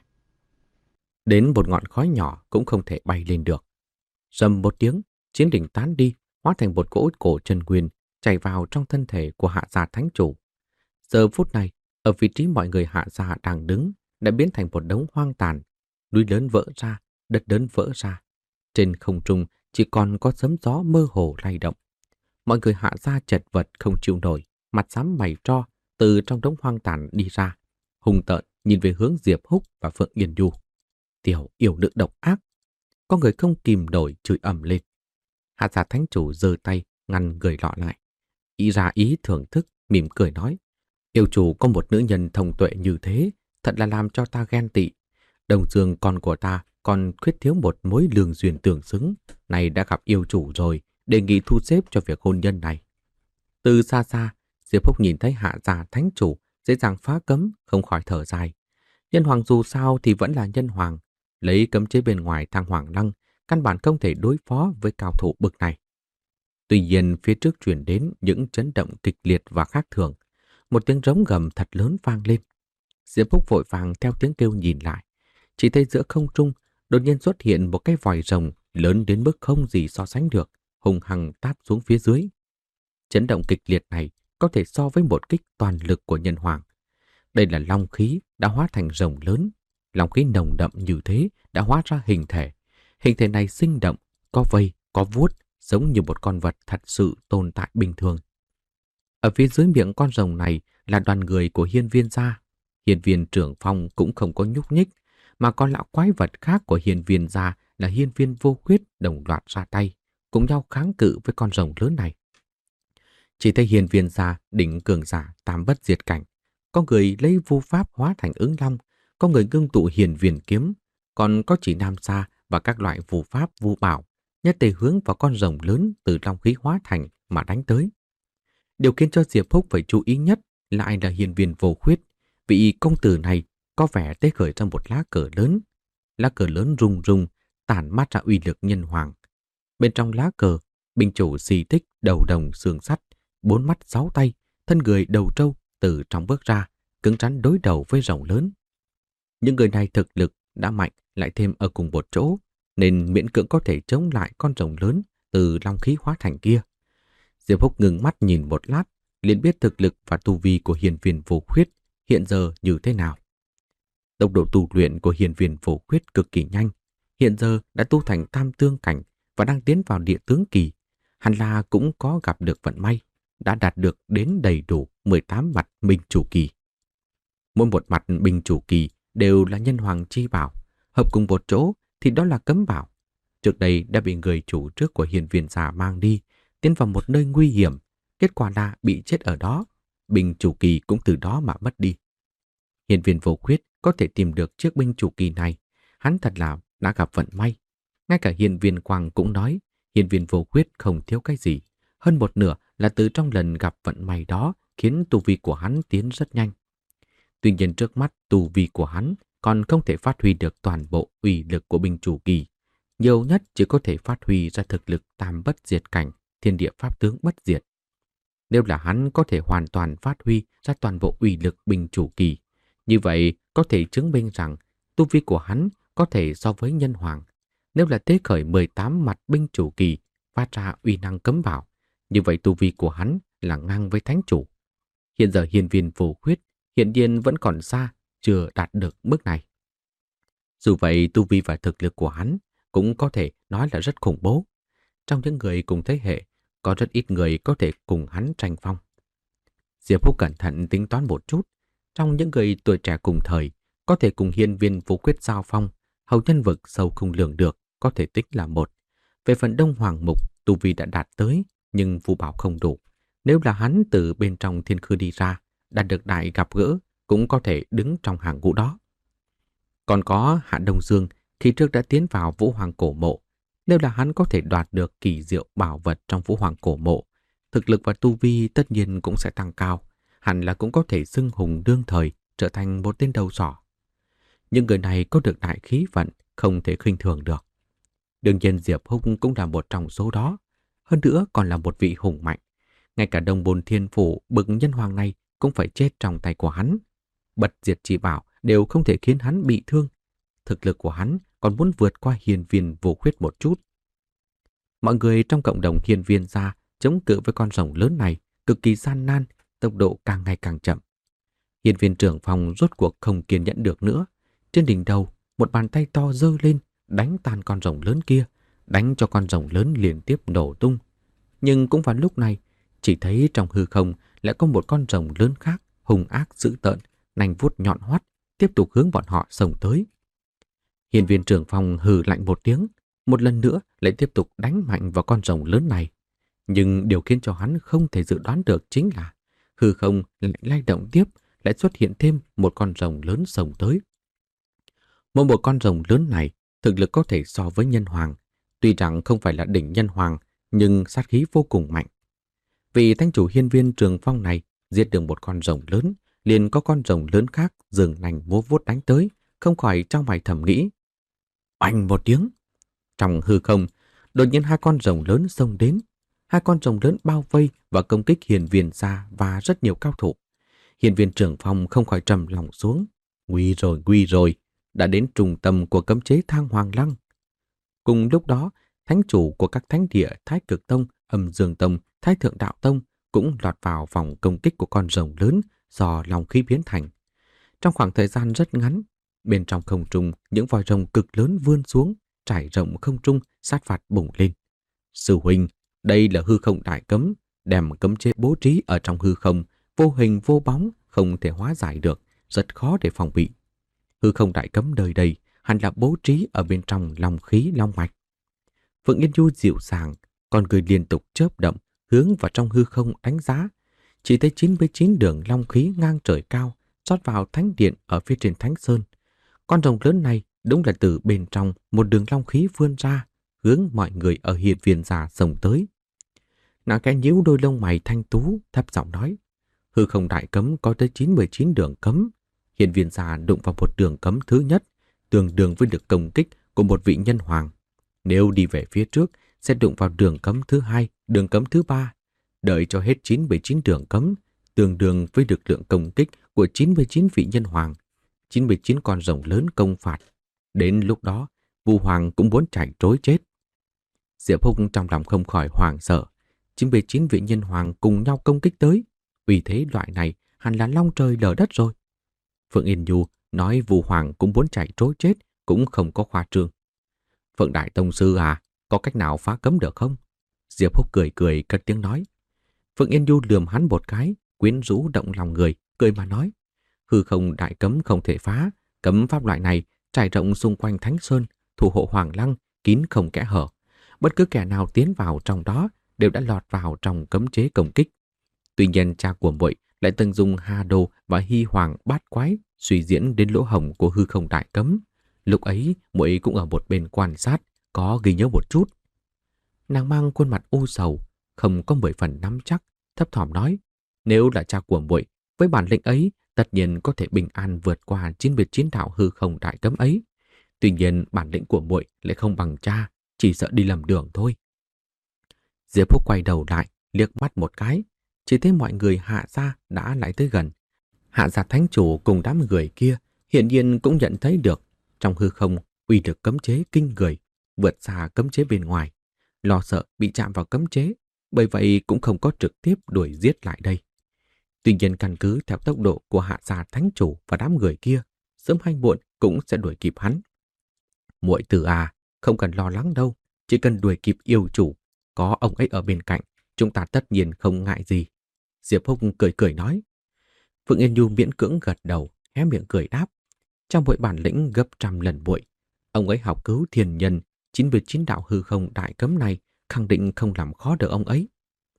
Đến một ngọn khói nhỏ cũng không thể bay lên được. Rầm một tiếng, chiến đỉnh tán đi, hóa thành một cỗ cổ chân nguyên chảy vào trong thân thể của Hạ Gia Thánh Chủ. Giờ phút này, ở vị trí mọi người Hạ Gia đang đứng đã biến thành một đống hoang tàn, núi lớn vỡ ra, đất lớn vỡ ra. Trên không trung chỉ còn có sấm gió mơ hồ lay động. Mọi người Hạ Gia chật vật không chịu nổi, mặt xám mày tro từ trong đống hoang tàn đi ra, hung tợn nhìn về hướng Diệp Húc và Phượng Yên Du. Tiểu yêu nữ độc ác. Có người không kìm nổi chửi ầm lên. Hạ Gia Thánh Chủ giơ tay ngăn người lọ lại. Ý ra ý thưởng thức, mỉm cười nói: Yêu chủ có một nữ nhân thông tuệ như thế, thật là làm cho ta ghen tị. Đồng Dương con của ta còn khuyết thiếu một mối lương duyên tương xứng, này đã gặp yêu chủ rồi, đề nghị thu xếp cho việc hôn nhân này. Từ xa xa, Diệp Húc nhìn thấy Hạ Gia Thánh Chủ dễ dàng phá cấm, không khỏi thở dài. Nhân hoàng dù sao thì vẫn là nhân hoàng, lấy cấm chế bên ngoài thang hoàng lăng, căn bản không thể đối phó với cao thủ bực này. Tuy nhiên phía trước truyền đến những chấn động kịch liệt và khác thường. Một tiếng rống gầm thật lớn vang lên. Diệp Húc vội vàng theo tiếng kêu nhìn lại. Chỉ thấy giữa không trung đột nhiên xuất hiện một cái vòi rồng lớn đến mức không gì so sánh được, hùng hằng táp xuống phía dưới. Chấn động kịch liệt này có thể so với một kích toàn lực của nhân hoàng. Đây là long khí đã hóa thành rồng lớn. Long khí nồng đậm như thế đã hóa ra hình thể. Hình thể này sinh động, có vây, có vuốt, giống như một con vật thật sự tồn tại bình thường. Ở phía dưới miệng con rồng này là đoàn người của Hiên Viên gia. Hiên Viên trưởng phong cũng không có nhúc nhích, mà con lão quái vật khác của Hiên Viên gia là Hiên Viên Vô Khuyết đồng loạt ra tay, cùng nhau kháng cự với con rồng lớn này. Chỉ thấy Hiên Viên gia đỉnh cường giả tam bất diệt cảnh, có người lấy vu pháp hóa thành ứng long, có người ngưng tụ Hiên Viên kiếm, còn có chỉ nam sa và các loại vu pháp vu bảo, nhất tề hướng vào con rồng lớn từ long khí hóa thành mà đánh tới. Điều khiến cho Diệp Húc phải chú ý nhất lại là Hiên Viên Vô Khuyết, vị công tử này có vẻ tê khởi ra một lá cờ lớn. Lá cờ lớn rung rung, tản mát ra uy lực nhân hoàng. Bên trong lá cờ, binh chủ xì tích đầu đồng xương sắt, bốn mắt sáu tay, thân người đầu trâu từ trong bước ra, cứng rắn đối đầu với rồng lớn. Những người này thực lực đã mạnh, lại thêm ở cùng một chỗ, nên miễn cưỡng có thể chống lại con rồng lớn từ long khí hóa thành kia. Diệp Húc ngừng mắt nhìn một lát, liền biết thực lực và tu vi của Hiên Viên Vô Khuyết hiện giờ như thế nào. Tốc độ tu luyện của Hiên Viên Vô Khuyết cực kỳ nhanh, hiện giờ đã tu thành tam tương cảnh và đang tiến vào địa tướng kỳ. Hẳn là cũng có gặp được vận may, đã đạt được đến đầy đủ mười tám mặt minh chủ kỳ. Mỗi một mặt minh chủ kỳ đều là nhân hoàng chi bảo, hợp cùng một chỗ thì đó là cấm bảo. Trước đây đã bị người chủ trước của Hiên Viên gia mang đi, tiến vào một nơi nguy hiểm, kết quả là bị chết ở đó, binh chủ kỳ cũng từ đó mà mất đi. Hiên Viên Vô Khuyết có thể tìm được chiếc binh chủ kỳ này, hắn thật là đã gặp vận may. Ngay cả Hiên Viên Quang cũng nói, Hiên Viên Vô Khuyết không thiếu cái gì, hơn một nửa là từ trong lần gặp vận may đó khiến tu vi của hắn tiến rất nhanh. Tuy nhiên trước mắt tu vi của hắn còn không thể phát huy được toàn bộ uy lực của binh chủ kỳ, nhiều nhất chỉ có thể phát huy ra thực lực tam bất diệt cảnh, thiên địa pháp tướng bất diệt. Nếu là hắn có thể hoàn toàn phát huy ra toàn bộ uy lực binh chủ kỳ, như vậy có thể chứng minh rằng tu vi của hắn có thể so với nhân hoàng. Nếu là tế khởi mười tám mặt binh chủ kỳ phát ra uy năng cấm bảo, như vậy tu vi của hắn là ngang với thánh chủ. Hiện giờ Hiên Viên Vô Khuyết hiện nhiên vẫn còn xa, chưa đạt được mức này. Dù vậy tu vi và thực lực của hắn cũng có thể nói là rất khủng bố. Trong những người cùng thế hệ, có rất ít người có thể cùng hắn tranh phong. Diệp Húc cẩn thận tính toán một chút, trong những người tuổi trẻ cùng thời, có thể cùng Hiên Viên Vô Khuyết giao phong, hầu nhân vực sâu không lường được, có thể tích là một. Về phần Đông Hoàng Mục, tu vi đã đạt tới, nhưng phù bảo không đủ. Nếu là hắn từ bên trong thiên khư đi ra, đạt được đại gặp gỡ, cũng có thể đứng trong hàng ngũ đó. Còn có Hạ Đông Dương, khi trước đã tiến vào Vũ Hoàng cổ mộ. Nếu là hắn có thể đoạt được kỳ diệu bảo vật trong Vũ Hoàng cổ mộ, thực lực và tu vi tất nhiên cũng sẽ tăng cao. Hẳn là cũng có thể xưng hùng đương thời, trở thành một tên đầu sỏ. Nhưng người này có được đại khí vận, không thể khinh thường được. Đương nhiên Diệp Húc cũng là một trong số đó. Hơn nữa còn là một vị hùng mạnh. Ngay cả Đông Bồn Thiên Phủ bậc nhân hoàng này cũng phải chết trong tay của hắn. Bật diệt chỉ bảo đều không thể khiến hắn bị thương. Thực lực của hắn còn muốn vượt qua hiên viên vô khuyết một chút. Mọi người trong cộng đồng hiên viên gia chống cự với con rồng lớn này cực kỳ gian nan, tốc độ càng ngày càng chậm. Hiên viên trưởng phòng rốt cuộc không kiên nhẫn được nữa. Trên đỉnh đầu, một bàn tay to giơ lên, đánh tan con rồng lớn kia, đánh cho con rồng lớn liên tiếp nổ tung. Nhưng cũng vào lúc này, chỉ thấy trong hư không lại có một con rồng lớn khác, hung ác dữ tợn, nanh vuốt nhọn hoắt, tiếp tục hướng bọn họ xông tới. Hiên viên trưởng phòng hừ lạnh một tiếng, một lần nữa lại tiếp tục đánh mạnh vào con rồng lớn này. Nhưng điều khiến cho hắn không thể dự đoán được chính là hư không lại lay động tiếp, lại xuất hiện thêm một con rồng lớn xông tới. Một một con rồng lớn này thực lực có thể so với nhân hoàng, tuy rằng không phải là đỉnh nhân hoàng, nhưng sát khí vô cùng mạnh. Vì thanh chủ hiên viên Trường Phong này giết được một con rồng lớn, liền có con rồng lớn khác giường nành múa vuốt đánh tới, không khỏi trong mày thầm nghĩ. Oanh một tiếng, trong hư không, đột nhiên hai con rồng lớn xông đến. Hai con rồng lớn bao vây và công kích hiên viên gia và rất nhiều cao thủ. Hiên viên Trường Phong không khỏi trầm lòng xuống. Nguy rồi, nguy rồi, đã đến trung tâm của cấm chế Thang Hoàng Lăng. Cùng lúc đó, thánh chủ của các thánh địa Thái Cực Tông, Âm Dương Tông, Thái Thượng Đạo Tông cũng lọt vào vòng công kích của con rồng lớn do long khí biến thành. Trong khoảng thời gian rất ngắn, bên trong không trung những vòi rồng cực lớn vươn xuống, trải rộng không trung, sát phạt bùng lên. Sư huynh, đây là hư không đại cấm, đem cấm chế bố trí ở trong hư không, vô hình vô bóng, không thể hóa giải được, rất khó để phòng bị. Hư không đại cấm đời đây hẳn là bố trí ở bên trong long khí long mạch. Phượng Yên Du dịu dàng, con người liên tục chớp động, hướng vào trong hư không đánh giá. Chỉ thấy chín mươi chín đường long khí ngang trời cao, rót vào thánh điện ở phía trên Thánh Sơn. Con rồng lớn này đúng là từ bên trong một đường long khí vươn ra, hướng mọi người ở hiên viên gia xông tới. Nàng khẽ nhíu đôi lông mày thanh tú, thấp giọng nói: hư không đại cấm có tới chín mươi chín đường cấm. Hiên viên gia đụng vào một đường cấm thứ nhất, tương đương với được công kích của một vị nhân hoàng. Nếu đi về phía trước, sẽ đụng vào đường cấm thứ hai, đường cấm thứ ba. Đợi cho hết chín mươi chín đường cấm, tương đương với lực lượng công kích của chín mươi chín vị nhân hoàng, chín mươi chín con rồng lớn công phạt. Đến lúc đó, Vu Hoàng cũng muốn chạy trối chết. Diệp Húc trong lòng không khỏi hoảng sợ. chín mươi chín vị nhân hoàng cùng nhau công kích tới. Vì thế loại này hẳn là long trời lở đất rồi. Phượng Yên Du nói Vu Hoàng cũng muốn chạy trối chết, cũng không có khoa trương. Phượng Đại Tông Sư à, có cách nào phá cấm được không? Diệp Húc cười cười cất tiếng nói. Phượng Yên Du lườm hắn một cái, quyến rũ động lòng người, cười mà nói. Hư không đại cấm không thể phá, cấm pháp loại này trải rộng xung quanh Thánh Sơn, thủ hộ Hoàng Lăng, kín không kẽ hở. Bất cứ kẻ nào tiến vào trong đó đều đã lọt vào trong cấm chế công kích. Tuy nhiên cha của muội lại từng dùng Hà Đồ và Hy Hoàng bát quái suy diễn đến lỗ hổng của hư không đại cấm. Lúc ấy muội cũng ở một bên quan sát, có ghi nhớ một chút. Nàng mang khuôn mặt u sầu, không có mười phần nắm chắc, thấp thỏm nói: nếu là cha của muội, với bản lĩnh ấy tất nhiên có thể bình an vượt qua chín mươi chín đạo hư không đại cấm ấy. Tuy nhiên bản lĩnh của muội lại không bằng cha, chỉ sợ đi lầm đường thôi. Diệp Húc quay đầu lại, liếc mắt một cái, chỉ thấy mọi người Hạ gia đã lại tới gần. Hạ gia thánh chủ cùng đám người kia hiện nhiên cũng nhận thấy được trong hư không uy lực cấm chế kinh người, vượt xa cấm chế bên ngoài, lo sợ bị chạm vào cấm chế, bởi vậy cũng không có trực tiếp đuổi giết lại đây. Tuy nhiên căn cứ theo tốc độ của Hạ gia thánh chủ và đám người kia, sớm hay muộn cũng sẽ đuổi kịp hắn. Muội tử à, không cần lo lắng đâu, chỉ cần đuổi kịp yêu chủ, có ông ấy ở bên cạnh, chúng ta tất nhiên không ngại gì. Diệp Húc cười cười nói. Phượng Yên Du miễn cưỡng gật đầu, hé miệng cười đáp. Trong mỗi bản lĩnh gấp trăm lần muội, ông ấy học cứu thiên nhân, chín mươi chín đạo hư không đại cấm này khẳng định không làm khó được ông ấy.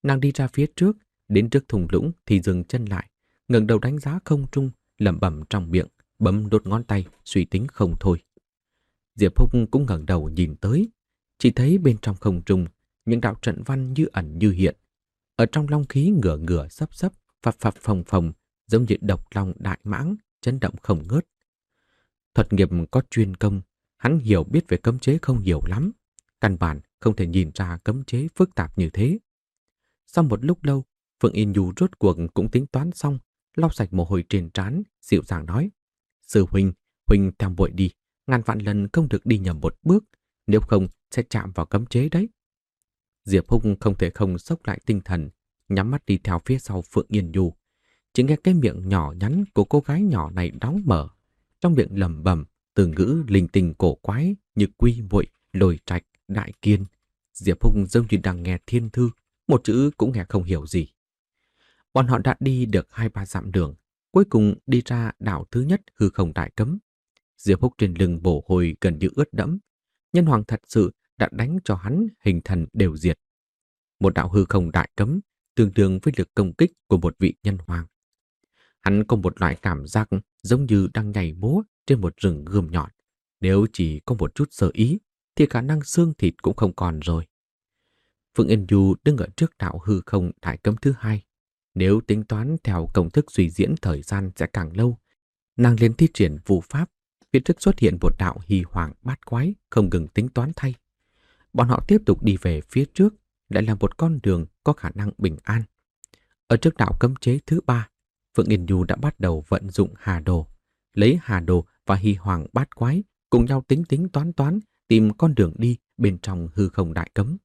Nàng đi ra phía trước, đến trước thung lũng thì dừng chân lại, ngẩng đầu đánh giá không trung, lẩm bẩm trong miệng, bấm đốt ngón tay, suy tính không thôi. Diệp Húc cũng ngẩng đầu nhìn tới, chỉ thấy bên trong không trung những đạo trận văn như ẩn như hiện. Ở trong long khí ngửa ngửa sấp sấp, phập phập phồng phồng, giống như độc long đại mãng, chấn động không ngớt. Thuật nghiệp có chuyên công, hắn hiểu biết về cấm chế không nhiều lắm, căn bản không thể nhìn ra cấm chế phức tạp như thế. Sau một lúc lâu, Phượng Yên Nhu rốt cuộc cũng tính toán xong, lau sạch mồ hôi trên trán, dịu dàng nói: "Sư huynh, huynh theo muội đi, ngàn vạn lần không được đi nhầm một bước, nếu không sẽ chạm vào cấm chế đấy." Diệp Húc không thể không sốc lại tinh thần, nhắm mắt đi theo phía sau Phượng Yên Nhu. Chỉ nghe cái miệng nhỏ nhắn của cô gái nhỏ này đóng mở, trong miệng lẩm bẩm từ ngữ linh tinh cổ quái như quy muội, lôi trạch, đại kiên. Diệp Húc giống như đang nghe thiên thư, một chữ cũng nghe không hiểu gì. Bọn họ đã đi được hai ba dặm đường, cuối cùng đi ra đảo thứ nhất hư không đại cấm. Diệp Húc trên lưng bổ hồi gần như ướt đẫm. Nhân hoàng thật sự đã đánh cho hắn hình thần đều diệt. Một đạo hư không đại cấm tương đương với lực công kích của một vị nhân hoàng. Hắn có một loại cảm giác giống như đang nhảy múa trên một rừng gươm nhọn. Nếu chỉ có một chút sơ ý thì khả năng xương thịt cũng không còn rồi. Phượng Yên Nhu đứng ở trước đạo hư không đại cấm thứ hai. Nếu tính toán theo công thức suy diễn thời gian sẽ càng lâu, nàng liền thi triển phù pháp, phía trước xuất hiện một đạo hy hoàng bát quái không ngừng tính toán thay. Bọn họ tiếp tục đi về phía trước, lại là một con đường có khả năng bình an. Ở trước đạo cấm chế thứ ba, Phượng Yên Nhu đã bắt đầu vận dụng hà đồ, lấy hà đồ và hy hoàng bát quái cùng nhau tính tính toán toán tìm con đường đi bên trong hư không đại cấm.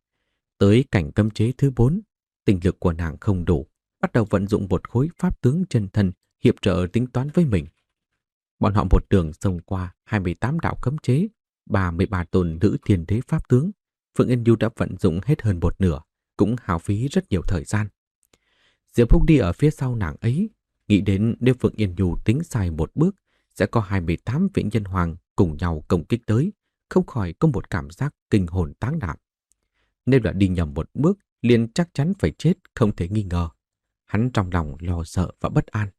Tới cảnh cấm chế thứ bốn, tinh lực của nàng không đủ, bắt đầu vận dụng một khối pháp tướng chân thân hiệp trợ tính toán với mình. Bọn họ một đường xông qua hai mươi tám đạo cấm chế, ba mươi ba tôn nữ thiên đế pháp tướng. Phượng Yên Nhu đã vận dụng hết hơn một nửa, cũng hao phí rất nhiều thời gian. Diệp Húc đi ở phía sau nàng ấy, nghĩ đến nếu Phượng Yên Nhu tính sai một bước, sẽ có hai mươi tám vị nhân hoàng cùng nhau công kích tới, không khỏi có một cảm giác kinh hồn táng đảm. Nếu đã đi nhầm một bước, liền chắc chắn phải chết không thể nghi ngờ. Hắn trong lòng lo sợ và bất an.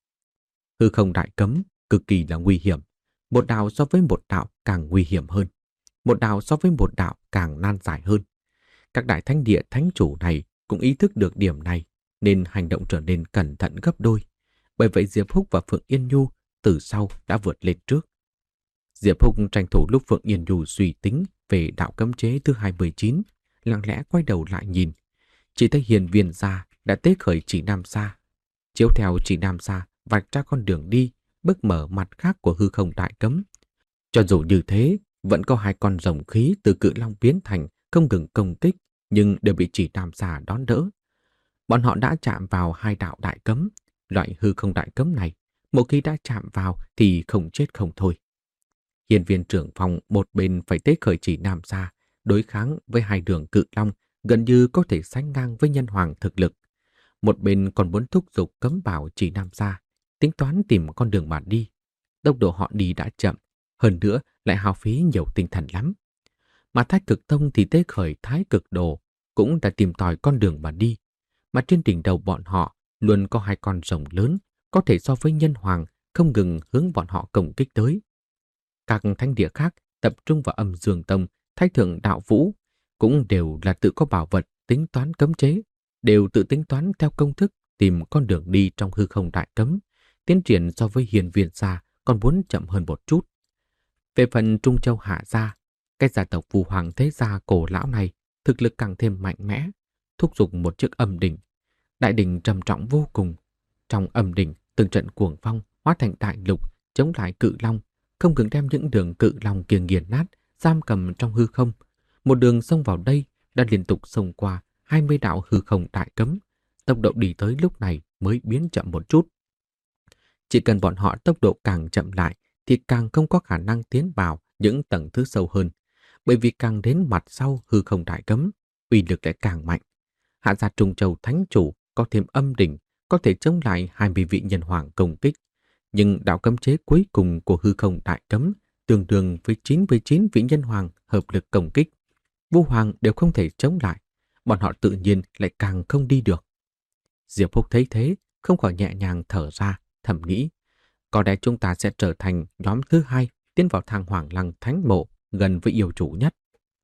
Hư không đại cấm cực kỳ là nguy hiểm, một đạo so với một đạo càng nguy hiểm hơn, một đạo so với một đạo càng nan giải hơn. Các đại thánh địa thánh chủ này cũng ý thức được điểm này, nên hành động trở nên cẩn thận gấp đôi. Bởi vậy Diệp Húc và Phượng Yên Nhu từ sau đã vượt lên trước. Diệp Húc tranh thủ lúc Phượng Yên Nhu suy tính về đạo cấm chế thứ hai mươi chín, lặng lẽ quay đầu lại nhìn, chỉ thấy Hiền Viên gia đã tế khởi chỉ nam xa. Chiếu theo chỉ nam xa vạch ra con đường đi, bước mở mặt khác của hư không đại cấm. Cho dù như thế, vẫn có hai con rồng khí từ cự long biến thành không ngừng công kích, nhưng đều bị chỉ nam xa đón đỡ. Bọn họ đã chạm vào hai đạo đại cấm. Loại hư không đại cấm này, một khi đã chạm vào thì không chết không thôi. Hiền Viên trưởng phòng một bên phải tế khởi chỉ nam xa, đối kháng với hai đường cự long gần như có thể sánh ngang với nhân hoàng thực lực. Một bên còn muốn thúc giục cấm bảo chỉ nam xa, tính toán tìm con đường mà đi. Tốc độ họ đi đã chậm, hơn nữa lại hao phí nhiều tinh thần lắm. Mà Thái Cực Tông thì tế khởi Thái Cực Đồ cũng đã tìm tòi con đường mà đi. Mà trên đỉnh đầu bọn họ luôn có hai con rồng lớn, có thể so với nhân hoàng, không ngừng hướng bọn họ công kích tới. Các thánh địa khác tập trung vào Âm Dương Tông, Thái Thượng Đạo Vũ cũng đều là tự có bảo vật tính toán cấm chế, đều tự tính toán theo công thức tìm con đường đi trong hư không đại cấm. Tiến triển so với Hiền Viên gia còn muốn chậm hơn một chút. Về phần Trung Châu Hạ gia, cái gia tộc phù hoàng thế gia cổ lão này thực lực càng thêm mạnh mẽ, thúc giục một chiếc âm đỉnh. Đại đỉnh trầm trọng vô cùng. Trong âm đỉnh, từng trận cuồng phong hóa thành đại lục chống lại cự long, không ngừng đem những đường cự long kia nghiền nát, giam cầm trong hư không. Một đường xông vào đây đã liên tục xông qua hai mươi đạo hư không đại cấm. Tốc độ đi tới lúc này mới biến chậm một chút. Chỉ cần bọn họ tốc độ càng chậm lại thì càng không có khả năng tiến vào những tầng thứ sâu hơn. Bởi vì càng đến mặt sau hư không đại cấm, uy lực lại càng mạnh. Hạ gia Trung Châu Thánh Chủ có thêm âm đỉnh, có thể chống lại hai mươi vị nhân hoàng công kích. Nhưng đạo cấm chế cuối cùng của hư không đại cấm tương đương với chín mươi chín vị nhân hoàng hợp lực công kích. Vua hoàng đều không thể chống lại. bọn họ tự nhiên lại càng không đi được. Diệp Húc thấy thế, không khỏi nhẹ nhàng thở ra, thầm nghĩ. Có lẽ chúng ta sẽ trở thành nhóm thứ hai tiến vào thang Hoàng Lăng Thánh Mộ gần với yêu chủ nhất.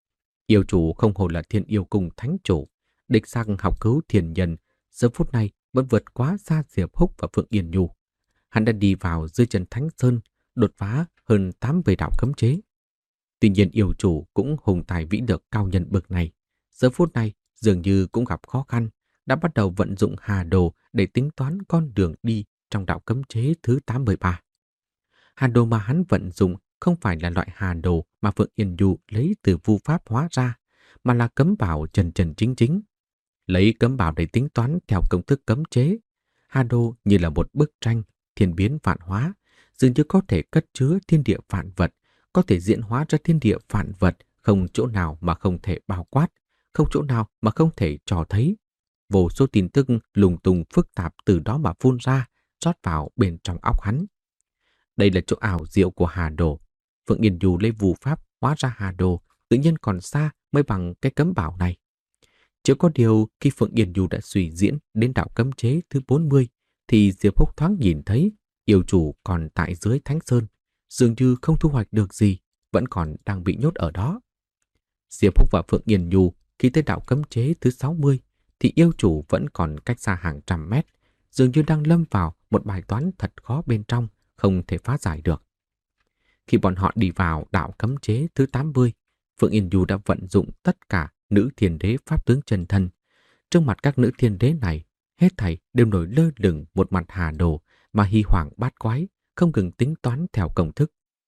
Yêu chủ không hổ là Thiên Yêu Cung Thánh Chủ, đích xác học cứu thiền nhân, giờ phút này vẫn vượt quá xa Diệp Húc và Phượng Yên Nhu. Hắn đã đi vào dưới chân Thánh Sơn, đột phá hơn tám mươi đạo cấm chế. Tuy nhiên yêu chủ cũng hùng tài vĩ được cao nhân bậc này, giờ phút này dường như cũng gặp khó khăn, đã bắt đầu vận dụng hà đồ để tính toán con đường đi trong đạo cấm chế thứ tám mươi ba. Hà đồ mà hắn vận dụng không phải là loại hà đồ mà Phượng Yên Nhu lấy từ vu pháp hóa ra, mà là cấm bảo trần trần chính chính. Lấy cấm bảo để tính toán theo công thức cấm chế. Hà đồ như là một bức tranh thiên biến vạn hóa, dường như có thể cất chứa thiên địa vạn vật, có thể diễn hóa ra thiên địa vạn vật, không chỗ nào mà không thể bao quát, không chỗ nào mà không thể trò thấy. Vô số tin tức lùng tung phức tạp từ đó mà phun ra, rót vào bên trong óc hắn. Đây là chỗ ảo diệu của hà đồ. Phượng Yên Nhu lấy vu pháp hóa ra hà đồ, tự nhiên còn xa mới bằng cái cấm bảo này. Chỉ có điều khi Phượng Yên Nhu đã suy diễn đến đạo cấm chế thứ bốn mươi, thì Diệp Húc thoáng nhìn thấy yêu chủ còn tại dưới Thánh Sơn, dường như không thu hoạch được gì, vẫn còn đang bị nhốt ở đó. Diệp Húc và Phượng Yên Nhu khi tới đạo cấm chế thứ sáu mươi, thì yêu chủ vẫn còn cách xa hàng trăm mét, dường như đang lâm vào một bài toán thật khó bên trong, không thể phá giải được. Khi bọn họ đi vào đạo cấm chế thứ tám mươi, Phượng Yên Nhu đã vận dụng tất cả nữ thiên đế pháp tướng chân thân. Trước mặt các nữ thiên đế này, hết thảy đều nổi lơ lửng một mặt hà đồ mà hy hoàng bát quái, không ngừng tính toán theo công thức.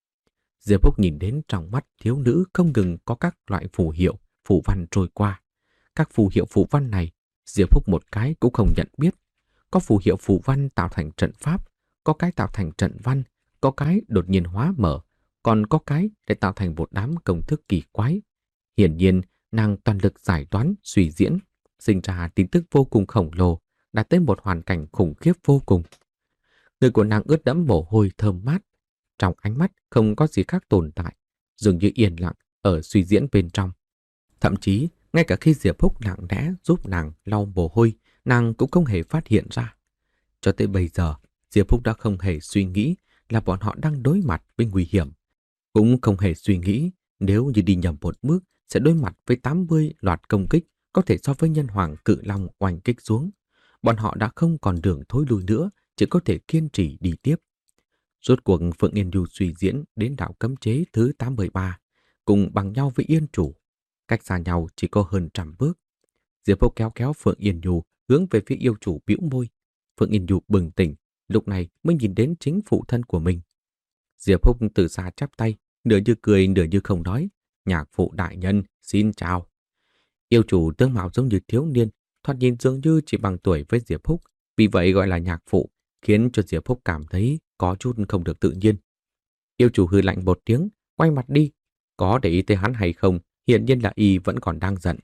Diệp Húc nhìn đến trong mắt thiếu nữ không ngừng có các loại phù hiệu, phù văn trôi qua. Các phù hiệu phù văn này, Diệp Húc một cái cũng không nhận biết. Có phù hiệu phù văn tạo thành trận pháp, có cái tạo thành trận văn, có cái đột nhiên hóa mở, còn có cái để tạo thành một đám công thức kỳ quái. Hiển nhiên, nàng toàn lực giải toán, suy diễn, sinh ra tin tức vô cùng khổng lồ, đạt tới một hoàn cảnh khủng khiếp vô cùng. Người của nàng ướt đẫm mồ hôi thơm mát, trong ánh mắt không có gì khác tồn tại, dường như yên lặng ở suy diễn bên trong. Thậm chí, ngay cả khi Diệp Húc lặng lẽ giúp nàng lau mồ hôi, nàng cũng không hề phát hiện ra. Cho tới bây giờ, Diệp Húc đã không hề suy nghĩ là bọn họ đang đối mặt với nguy hiểm. Cũng không hề suy nghĩ nếu như đi nhầm một bước sẽ đối mặt với tám mươi loạt công kích có thể so với nhân hoàng cự long oanh kích xuống. Bọn họ đã không còn đường thối lui nữa, chỉ có thể kiên trì đi tiếp. Rốt cuộc Phượng Yên Nhu suy diễn đến đạo cấm chế thứ tám mươi ba, cùng bằng nhau với Yên Chủ. Cách xa nhau chỉ có hơn trăm bước. Diệp Húc kéo kéo Phượng Yên Nhu hướng về phía yêu chủ bĩu môi. Phượng Yên Nhu bừng tỉnh, lúc này mới nhìn đến chính phụ thân của mình. Diệp Húc từ xa chắp tay, nửa như cười nửa như không nói. Nhạc phụ đại nhân, xin chào. Yêu chủ tướng mạo giống như thiếu niên, thoạt nhìn dường như chỉ bằng tuổi với Diệp Húc, vì vậy gọi là nhạc phụ, khiến cho Diệp Húc cảm thấy có chút không được tự nhiên. Yêu chủ hừ lạnh một tiếng, quay mặt đi. Có để ý tới hắn hay không, hiện nhiên là y vẫn còn đang giận.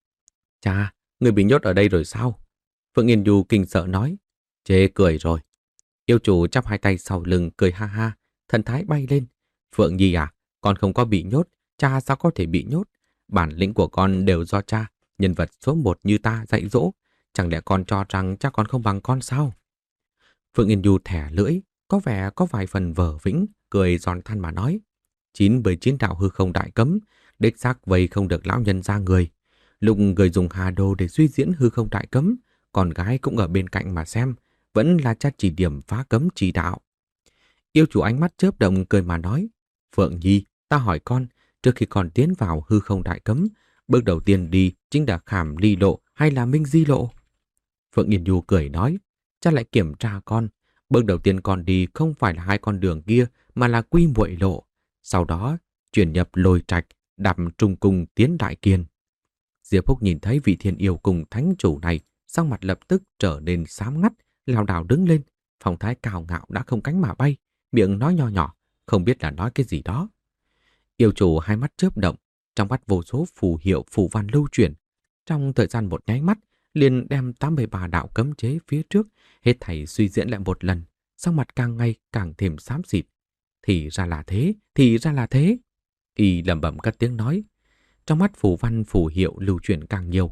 Cha, người bị nhốt ở đây rồi sao? Phượng Yên Nhu kinh sợ nói. Chê cười rồi. Yêu chủ chắp hai tay sau lưng cười ha ha, thần thái bay lên. Phượng Nhi à, con không có bị nhốt, cha sao có thể bị nhốt? Bản lĩnh của con đều do cha, nhân vật số một như ta dạy dỗ. Chẳng lẽ con cho rằng cha con không bằng con sao? Phượng Yên Nhu thẻ lưỡi, có vẻ có vài phần vờ vĩnh, cười giòn than mà nói. chín bởi chín đạo hư không đại cấm, đích xác vây không được lão nhân ra người. Lúc người dùng hà đồ để suy diễn hư không đại cấm, con gái cũng ở bên cạnh mà xem, vẫn là cha chỉ điểm phá cấm chỉ đạo. Yêu chủ ánh mắt chớp động cười mà nói. Phượng Nhi, ta hỏi con, trước khi con tiến vào hư không đại cấm, bước đầu tiên đi chính là khảm ly lộ hay là minh di lộ? Phượng Yên Nhu cười nói. Cha lại kiểm tra con. Bước đầu tiên con đi không phải là hai con đường kia, mà là quy muội lộ. Sau đó, chuyển nhập lôi trạch, đạp trung cung tiến đại kiên. Diệp Húc nhìn thấy vị Thiên Yêu Cung thánh chủ này, sắc mặt lập tức trở nên xám ngắt, lảo đảo đứng lên. Phong thái cao ngạo đã không cánh mà bay, miệng nói nho nhỏ, không biết là nói cái gì đó. Yêu chủ hai mắt chớp động, trong mắt vô số phù hiệu phù văn lưu chuyển. Trong thời gian một nháy mắt, liền đem tám mươi ba đạo cấm chế phía trước, hết thảy suy diễn lại một lần, sắc mặt càng ngày càng thêm xám xịt. Thì ra là thế, thì ra là thế. Y lẩm bẩm cất tiếng nói. Trong mắt phù văn phù hiệu lưu chuyển càng nhiều,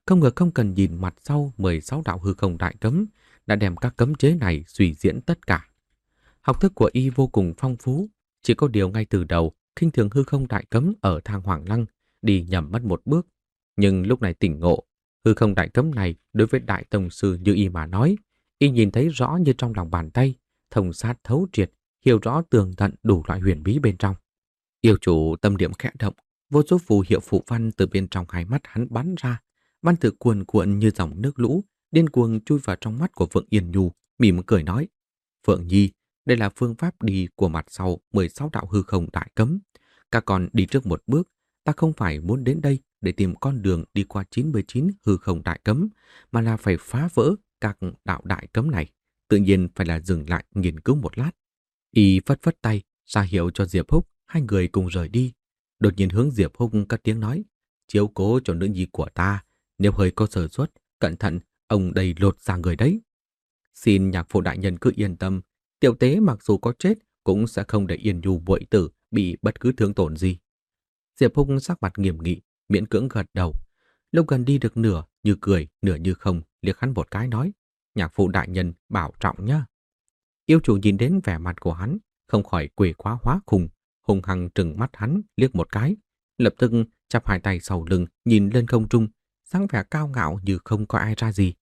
Không ngờ không cần nhìn mặt sau mười sáu đạo hư không đại cấm, đã đem các cấm chế này suy diễn tất cả. Học thức của y vô cùng phong phú, chỉ có điều ngay từ đầu, khinh thường hư không đại cấm ở thang Hoàng Lăng, đi nhầm mất một bước. Nhưng lúc này tỉnh ngộ, hư không đại cấm này đối với đại tông sư như y mà nói, y nhìn thấy rõ như trong lòng bàn tay, thông sát thấu triệt, hiểu rõ tường tận đủ loại huyền bí bên trong. Yêu chủ tâm điểm khẽ động, vô số phù hiệu phụ văn từ bên trong hai mắt hắn bắn ra, văn tự cuồn cuộn như dòng nước lũ, điên cuồng chui vào trong mắt của Phượng Yên Nhu, mỉm cười nói: Phượng Nhi, đây là phương pháp đi của mặt sau mười sáu đạo hư không đại cấm. Các con đi trước một bước, ta không phải muốn đến đây để tìm con đường đi qua chín mươi chín hư không đại cấm, mà là phải phá vỡ các đạo đại cấm này. Tự nhiên phải là dừng lại nghiên cứu một lát. Y phất phất tay, ra hiệu cho Diệp Húc, hai người cùng rời đi. Đột nhiên hướng Diệp Húc cất tiếng nói: Chiếu cố cho nữ nhi của ta, nếu hơi có sơ suất, cẩn thận, ông đây lột ra người đấy. Xin nhạc phụ đại nhân cứ yên tâm, tiểu tế mặc dù có chết cũng sẽ không để Yên Nhu muội tử bị bất cứ thương tổn gì. Diệp Húc sắc mặt nghiêm nghị, miễn cưỡng gật đầu. Lúc gần đi được nửa, như cười, nửa như không, liếc hắn một cái nói: Nhạc phụ đại nhân bảo trọng nhá. Yêu chủ nhìn đến vẻ mặt của hắn, không khỏi quỳ quá hóa khùng, hung hăng trừng mắt hắn liếc một cái, lập tức chắp hai tay sau lưng nhìn lên không trung, dáng vẻ cao ngạo như không có ai ra gì.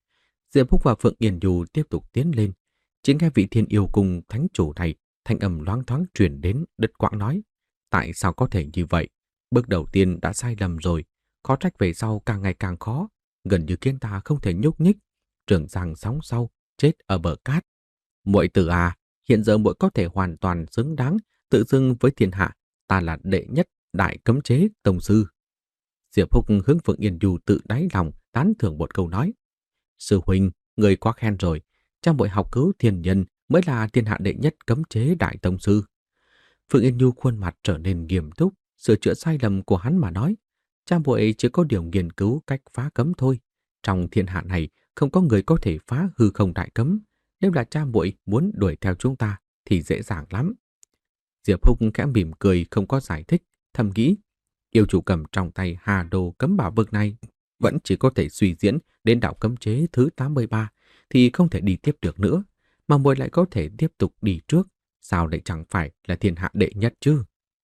Diệp Húc và Phượng Yên Nhu tiếp tục tiến lên. Chỉ nghe vị thiên yêu cung thánh chủ này thanh âm loáng thoáng truyền đến, đứt quãng nói: Tại sao có thể như vậy? Bước đầu tiên đã sai lầm rồi, khó trách về sau càng ngày càng khó, gần như khiến ta không thể nhúc nhích. Trường giang sóng sau, chết ở bờ cát. Muội tử à, hiện giờ muội có thể hoàn toàn xứng đáng tự xưng với thiên hạ, ta là đệ nhất đại cấm chế tông sư. Diệp Húc hướng Phượng Yên Nhu tự đáy lòng tán thưởng một câu nói: Sư huynh, người quá khen rồi, cha muội học cứu thiên nhân mới là thiên hạ đệ nhất cấm chế đại tông sư. Phượng Yên Nhu khuôn mặt trở nên nghiêm túc, sửa chữa sai lầm của hắn mà nói: Cha muội chỉ có điều nghiên cứu cách phá cấm thôi. Trong thiên hạ này không có người có thể phá hư không đại cấm. Nếu là cha muội muốn đuổi theo chúng ta thì dễ dàng lắm. Diệp Húc khẽ mỉm cười không có giải thích, thầm nghĩ: Yêu chủ cầm trong tay hà đồ cấm bảo vực này vẫn chỉ có thể suy diễn đến đạo cấm chế thứ tám mươi ba thì không thể đi tiếp được nữa, mà muội lại có thể tiếp tục đi trước, sao lại chẳng phải là thiên hạ đệ nhất chứ?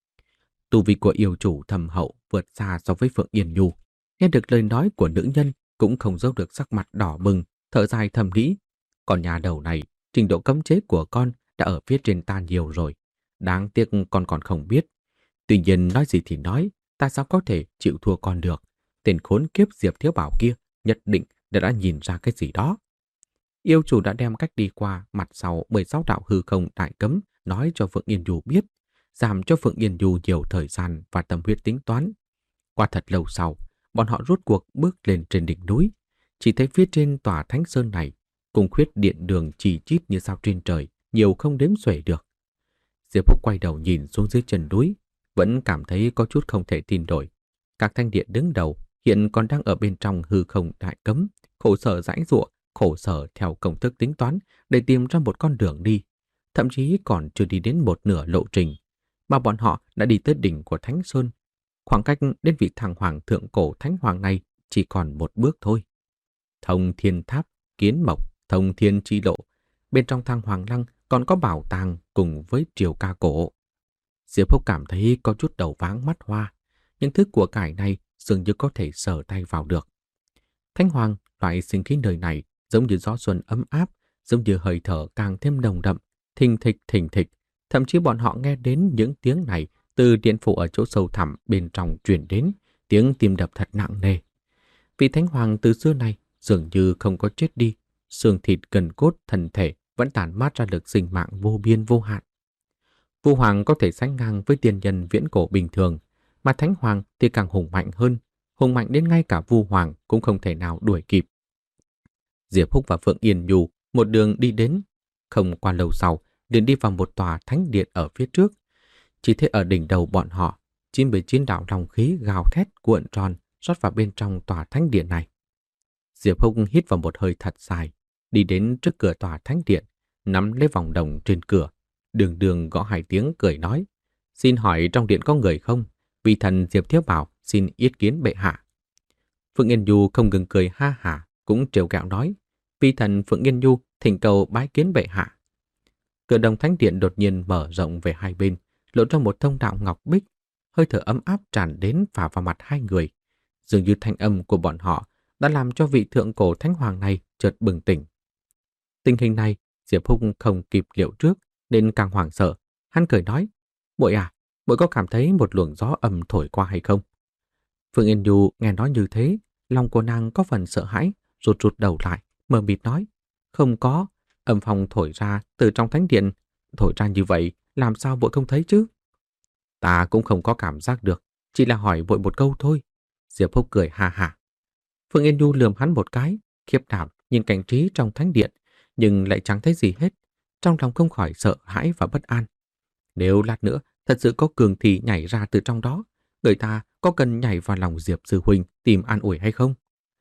Tu vi của yêu chủ thầm hậu vượt xa so với Phượng Yên Nhu, nghe được lời nói của nữ nhân cũng không giấu được sắc mặt đỏ bừng, thở dài thầm nghĩ: Còn nhà đầu này, trình độ cấm chế của con đã ở phía trên ta nhiều rồi, đáng tiếc con còn không biết. Tuy nhiên nói gì thì nói, ta sao có thể chịu thua con được? Tên khốn kiếp Diệp Thiếu Bảo kia nhất định đã đã nhìn ra cái gì đó. Yêu chủ đã đem cách đi qua mặt sau mười sáu đạo hư không đại cấm nói cho Phượng Yên Nhu biết, giảm cho Phượng Yên Nhu nhiều thời gian và tâm huyết tính toán. Qua thật lâu sau, bọn họ rút cuộc bước lên trên đỉnh núi, chỉ thấy phía trên tòa Thánh Sơn này, cùng khuyết điện đường chỉ chít như sao trên trời, nhiều không đếm xuể được. Diệp Húc quay đầu nhìn xuống dưới chân núi, vẫn cảm thấy có chút không thể tin nổi. Các thanh điện đứng đầu hiện còn đang ở bên trong hư không đại cấm, khổ sở giãy giụa, khổ sở theo công thức tính toán để tìm ra một con đường đi, thậm chí còn chưa đi đến một nửa lộ trình, mà bọn họ đã đi tới đỉnh của Thánh Sơn. Khoảng cách đến vị thằng hoàng thượng cổ Thánh Hoàng này chỉ còn một bước thôi. Thông Thiên Tháp, Kiến Mộc, Thông Thiên Chi Lộ, bên trong thang Hoàng Lăng còn có bảo tàng cùng với triều ca cổ. Diệp Húc cảm thấy có chút đầu váng mắt hoa, nhưng thứ của cải này dường như có thể sờ tay vào được. Thánh Hoàng, loại sinh khí nơi này giống như gió xuân ấm áp, giống như hơi thở càng thêm nồng đậm, thình thịch thình thịch. Thậm chí bọn họ nghe đến những tiếng này từ điện phủ ở chỗ sâu thẳm bên trong truyền đến, tiếng tim đập thật nặng nề. Vị Thánh Hoàng từ xưa này dường như không có chết đi, xương thịt gần cốt thân thể vẫn tản mát ra lực sinh mạng vô biên vô hạn. Vu Hoàng có thể sánh ngang với tiên nhân viễn cổ bình thường, mà Thánh Hoàng thì càng hùng mạnh hơn, hùng mạnh đến ngay cả Vu Hoàng cũng không thể nào đuổi kịp. Diệp Húc và Phượng Yên Nhu một đường đi đến, không qua lâu sau liền đi vào một tòa thánh điện ở phía trước. Chỉ thấy ở đỉnh đầu bọn họ, chín mươi chín đạo long khí gào thét cuộn tròn rót vào bên trong tòa thánh điện này. Diệp Húc hít vào một hơi thật dài, đi đến trước cửa tòa thánh điện, nắm lấy vòng đồng trên cửa, đường đường gõ hai tiếng cười nói: Xin hỏi trong điện có người không? Vị thần Diệp Thiếu Bảo xin yết kiến bệ hạ. Phượng Yên Nhu không ngừng cười ha hả, cũng trêu ghẹo nói: "Vi thần Phượng Yên Nhu thỉnh cầu bái kiến bệ hạ." Cửa đồng thánh điện đột nhiên mở rộng về hai bên, lộ ra một thông đạo ngọc bích, hơi thở ấm áp tràn đến phả vào mặt hai người. Dường như thanh âm của bọn họ đã làm cho vị thượng cổ thánh hoàng này chợt bừng tỉnh. Tình hình này, Diệp Húc không kịp liệu trước nên càng hoảng sợ. Hắn cười nói: "Muội à, muội có cảm thấy một luồng gió ẩm thổi qua hay không?" Phương Yên Nhu nghe nói như thế, lòng của nàng có phần sợ hãi, rụt rụt đầu lại, mờ mịt nói: "Không có, âm phong thổi ra từ trong thánh điện, thổi ra như vậy, làm sao muội không thấy chứ?" "Ta cũng không có cảm giác được, chỉ là hỏi muội một câu thôi." Diệp Húc cười ha hả. Phương Yên Nhu lườm hắn một cái, khiếp đảm nhìn cảnh trí trong thánh điện, nhưng lại chẳng thấy gì hết, trong lòng không khỏi sợ hãi và bất an. Nếu lát nữa thật sự có cường thị nhảy ra từ trong đó, người ta có cần nhảy vào lòng Diệp sư huynh tìm an ủi hay không?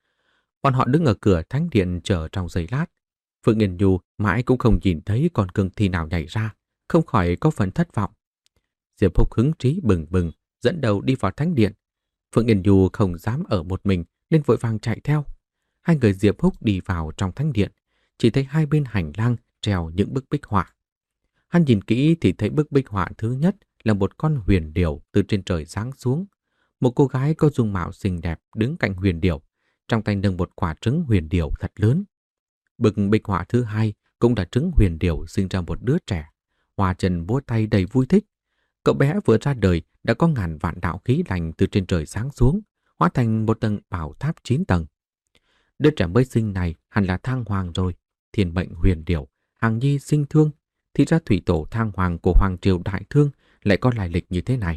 Bọn họ đứng ở cửa thánh điện chờ trong giây lát. Phương Yên Nhu mãi cũng không nhìn thấy con cường thị nào nhảy ra, không khỏi có phần thất vọng. Diệp Húc hứng trí bừng bừng dẫn đầu đi vào thánh điện. Phương Yên Nhu không dám ở một mình nên vội vàng chạy theo. Hai người Diệp Húc đi vào trong thánh điện, chỉ thấy hai bên hành lang treo những bức bích họa. Hắn nhìn kỹ thì thấy bức bích họa thứ nhất là một con huyền điểu từ trên trời giáng xuống. Một cô gái có dung mạo xinh đẹp đứng cạnh huyền điểu, trong tay nâng một quả trứng huyền điểu thật lớn. Bức bích họa thứ hai cũng là trứng huyền điểu sinh ra một đứa trẻ, hoa chân múa tay đầy vui thích. Cậu bé vừa ra đời đã có ngàn vạn đạo khí lành từ trên trời giáng xuống, hóa thành một tầng bảo tháp chín tầng. Đứa trẻ mới sinh này hẳn là Thang Hoàng rồi, thiên mệnh huyền điểu, hàng nhi sinh thương. Thì ra thủy tổ Thang Hoàng của Hoàng triều Đại Thương lại có lai lịch như thế này.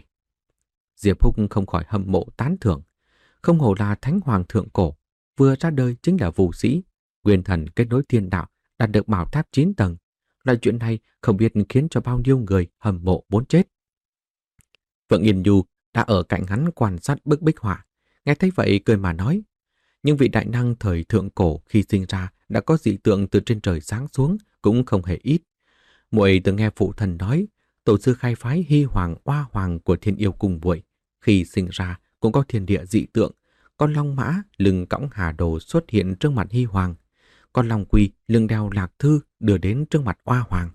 Diệp Húc không khỏi hâm mộ tán thưởng. Không hổ là Thánh Hoàng thượng cổ, vừa ra đời chính là vũ sĩ, nguyên thần kết nối thiên đạo, đạt được bảo tháp chín tầng. Loại chuyện này không biết khiến cho bao nhiêu người hâm mộ muốn chết. Phượng Yên Nhu đã ở cạnh hắn quan sát bức bích họa, nghe thấy vậy cười mà nói: "Nhưng vị đại năng thời thượng cổ khi sinh ra đã có dị tượng từ trên trời giáng xuống cũng không hề ít. Muội từng nghe phụ thần nói, tổ sư khai phái Hy Hoàng Oa Hoàng của Thiên Yêu Cung muội khi sinh ra cũng có thiên địa dị tượng, con long mã lưng cõng hà đồ xuất hiện trước mặt Hy Hoàng, con long quỳ lưng đeo lạc thư đưa đến trước mặt Oa Hoàng."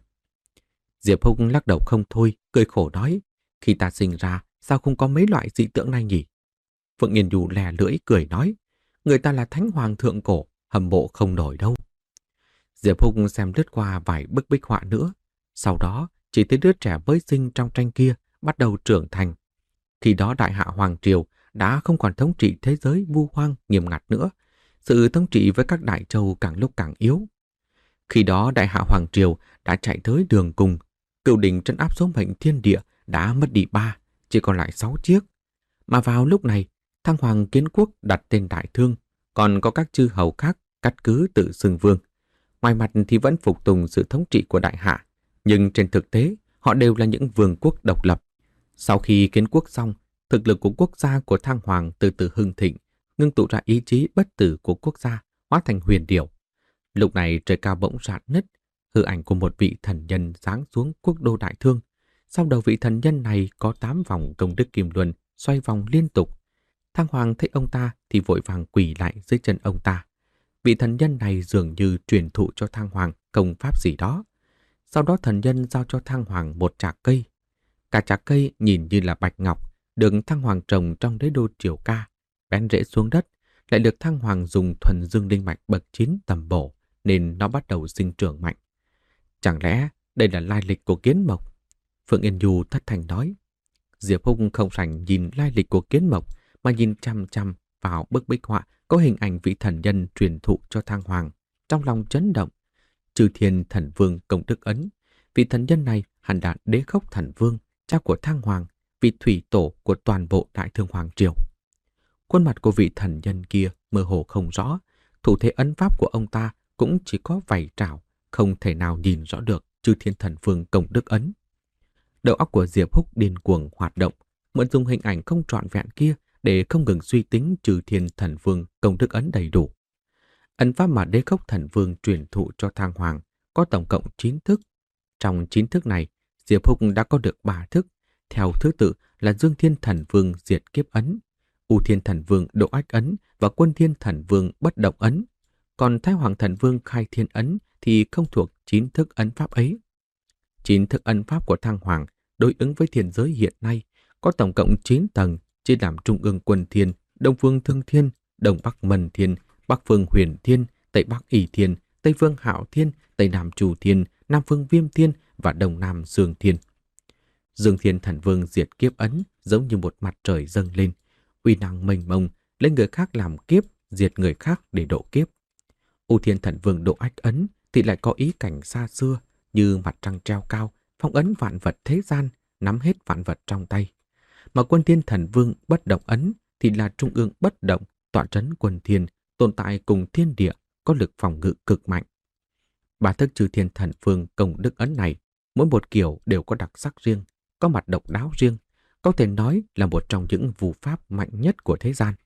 Diệp Húc lắc đầu không thôi, cười khổ nói: "Khi ta sinh ra sao không có mấy loại dị tượng này nhỉ?" Phượng Yên Nhu lè lưỡi cười nói: "Người ta là Thánh Hoàng thượng cổ, hâm mộ không nổi đâu." Diệp Húc xem lướt qua vài bức bích họa nữa, sau đó chỉ thấy đứa trẻ mới sinh trong tranh kia bắt đầu trưởng thành. Khi đó Đại Hạ Hoàng Triều đã không còn thống trị thế giới vu hoang nghiêm ngặt nữa, sự thống trị với các đại châu càng lúc càng yếu. Khi đó Đại Hạ Hoàng Triều đã chạy tới đường cùng, cửu đỉnh trấn áp số mệnh thiên địa đã mất đi ba, chỉ còn lại sáu chiếc. Mà vào lúc này, Thăng Hoàng Kiến Quốc đặt tên Đại Thương, còn có các chư hầu khác cắt cứ tự xưng vương. Ngoài mặt thì vẫn phục tùng sự thống trị của Đại Hạ, nhưng trên thực tế họ đều là những vương quốc độc lập. Sau khi kiến quốc xong, thực lực của quốc gia của Thăng Hoàng từ từ hưng thịnh, ngưng tụ ra ý chí bất tử của quốc gia, hóa thành huyền điểu. Lúc này trời cao bỗng rạn nứt, hư ảnh của một vị thần nhân giáng xuống quốc đô Đại Thương. Sau đầu vị thần nhân này có tám vòng công đức kim luân xoay vòng liên tục. Thăng Hoàng thấy ông ta thì vội vàng quỳ lại dưới chân ông ta. Vị thần nhân này dường như truyền thụ cho Thăng Hoàng công pháp gì đó. Sau đó thần nhân giao cho Thăng Hoàng một trạc cây. Cả trạc cây nhìn như là bạch ngọc, được Thăng Hoàng trồng trong đế đô Triều Ca, bén rễ xuống đất, lại được Thăng Hoàng dùng thuần dương linh mạch bậc chín tầm bổ, nên nó bắt đầu sinh trưởng mạnh. Chẳng lẽ đây là lai lịch của Kiến Mộc? Phượng Yên Nhu thất thanh nói. Diệp Húc không rảnh nhìn lai lịch của Kiến Mộc, mà nhìn chăm chăm vào bức bích họa có hình ảnh vị thần nhân truyền thụ cho Thăng Hoàng. Trong lòng chấn động, Chư Thiên Thần Vương Công Đức Ấn, vị thần nhân này hẳn là Đế Khốc Thần Vương, cha của Thăng Hoàng, vị thủy tổ của toàn bộ Đại Thương Hoàng Triều. Khuôn mặt của vị thần nhân kia mơ hồ không rõ, thủ thế ấn pháp của ông ta cũng chỉ có vảy trảo, không thể nào nhìn rõ được Chư Thiên Thần Vương Công Đức Ấn. Đầu óc của Diệp Húc điên cuồng hoạt động, mượn dùng hình ảnh không trọn vẹn kia để không ngừng suy tính Chư Thiên Thần Vương Công Đức Ấn đầy đủ. Ấn pháp mà Đế Khốc Thần Vương truyền thụ cho Thăng Hoàng có tổng cộng chín thức. Trong chín thức này, Diệp Húc đã có được ba thức, theo thứ tự là Dương Thiên Thần Vương Diệt Kiếp Ấn, U Thiên Thần Vương độ ách ấn và Quân Thiên Thần Vương bất động ấn. Còn Thái Hoàng Thần Vương khai thiên ấn thì không thuộc chín thức ấn pháp ấy. Chín thức ấn pháp của Thăng Hoàng đối ứng với thiên giới hiện nay có tổng cộng chín tầng, chia làm Trung ương Quân Thiên, Đông Phương Thương Thiên, Đông Bắc Mân Thiên, Bắc Phương Huyền Thiên, Tây Bắc ỷ Thiên, Tây Phương Hạo Thiên, Tây Nam Trù Thiên, Nam Phương Viêm Thiên và Đông Nam Dương Thiên. Dương Thiên Thần Vương diệt kiếp ấn giống như một mặt trời dâng lên, uy năng mênh mông, lấy người khác làm kiếp, diệt người khác để độ kiếp. U Thiên Thần Vương độ ách ấn thì lại có ý cảnh xa xưa, như mặt trăng treo cao, phong ấn vạn vật thế gian, nắm hết vạn vật trong tay. Mà Quân Thiên Thần Vương bất động ấn thì là trung ương bất động, tọa trấn quân thiên, tồn tại cùng thiên địa, có lực phòng ngự cực mạnh. Ba thức Chư Thiên Thần Vương công đức ấn này, mỗi một kiểu đều có đặc sắc riêng, có mặt độc đáo riêng, có thể nói là một trong những phù pháp mạnh nhất của thế gian.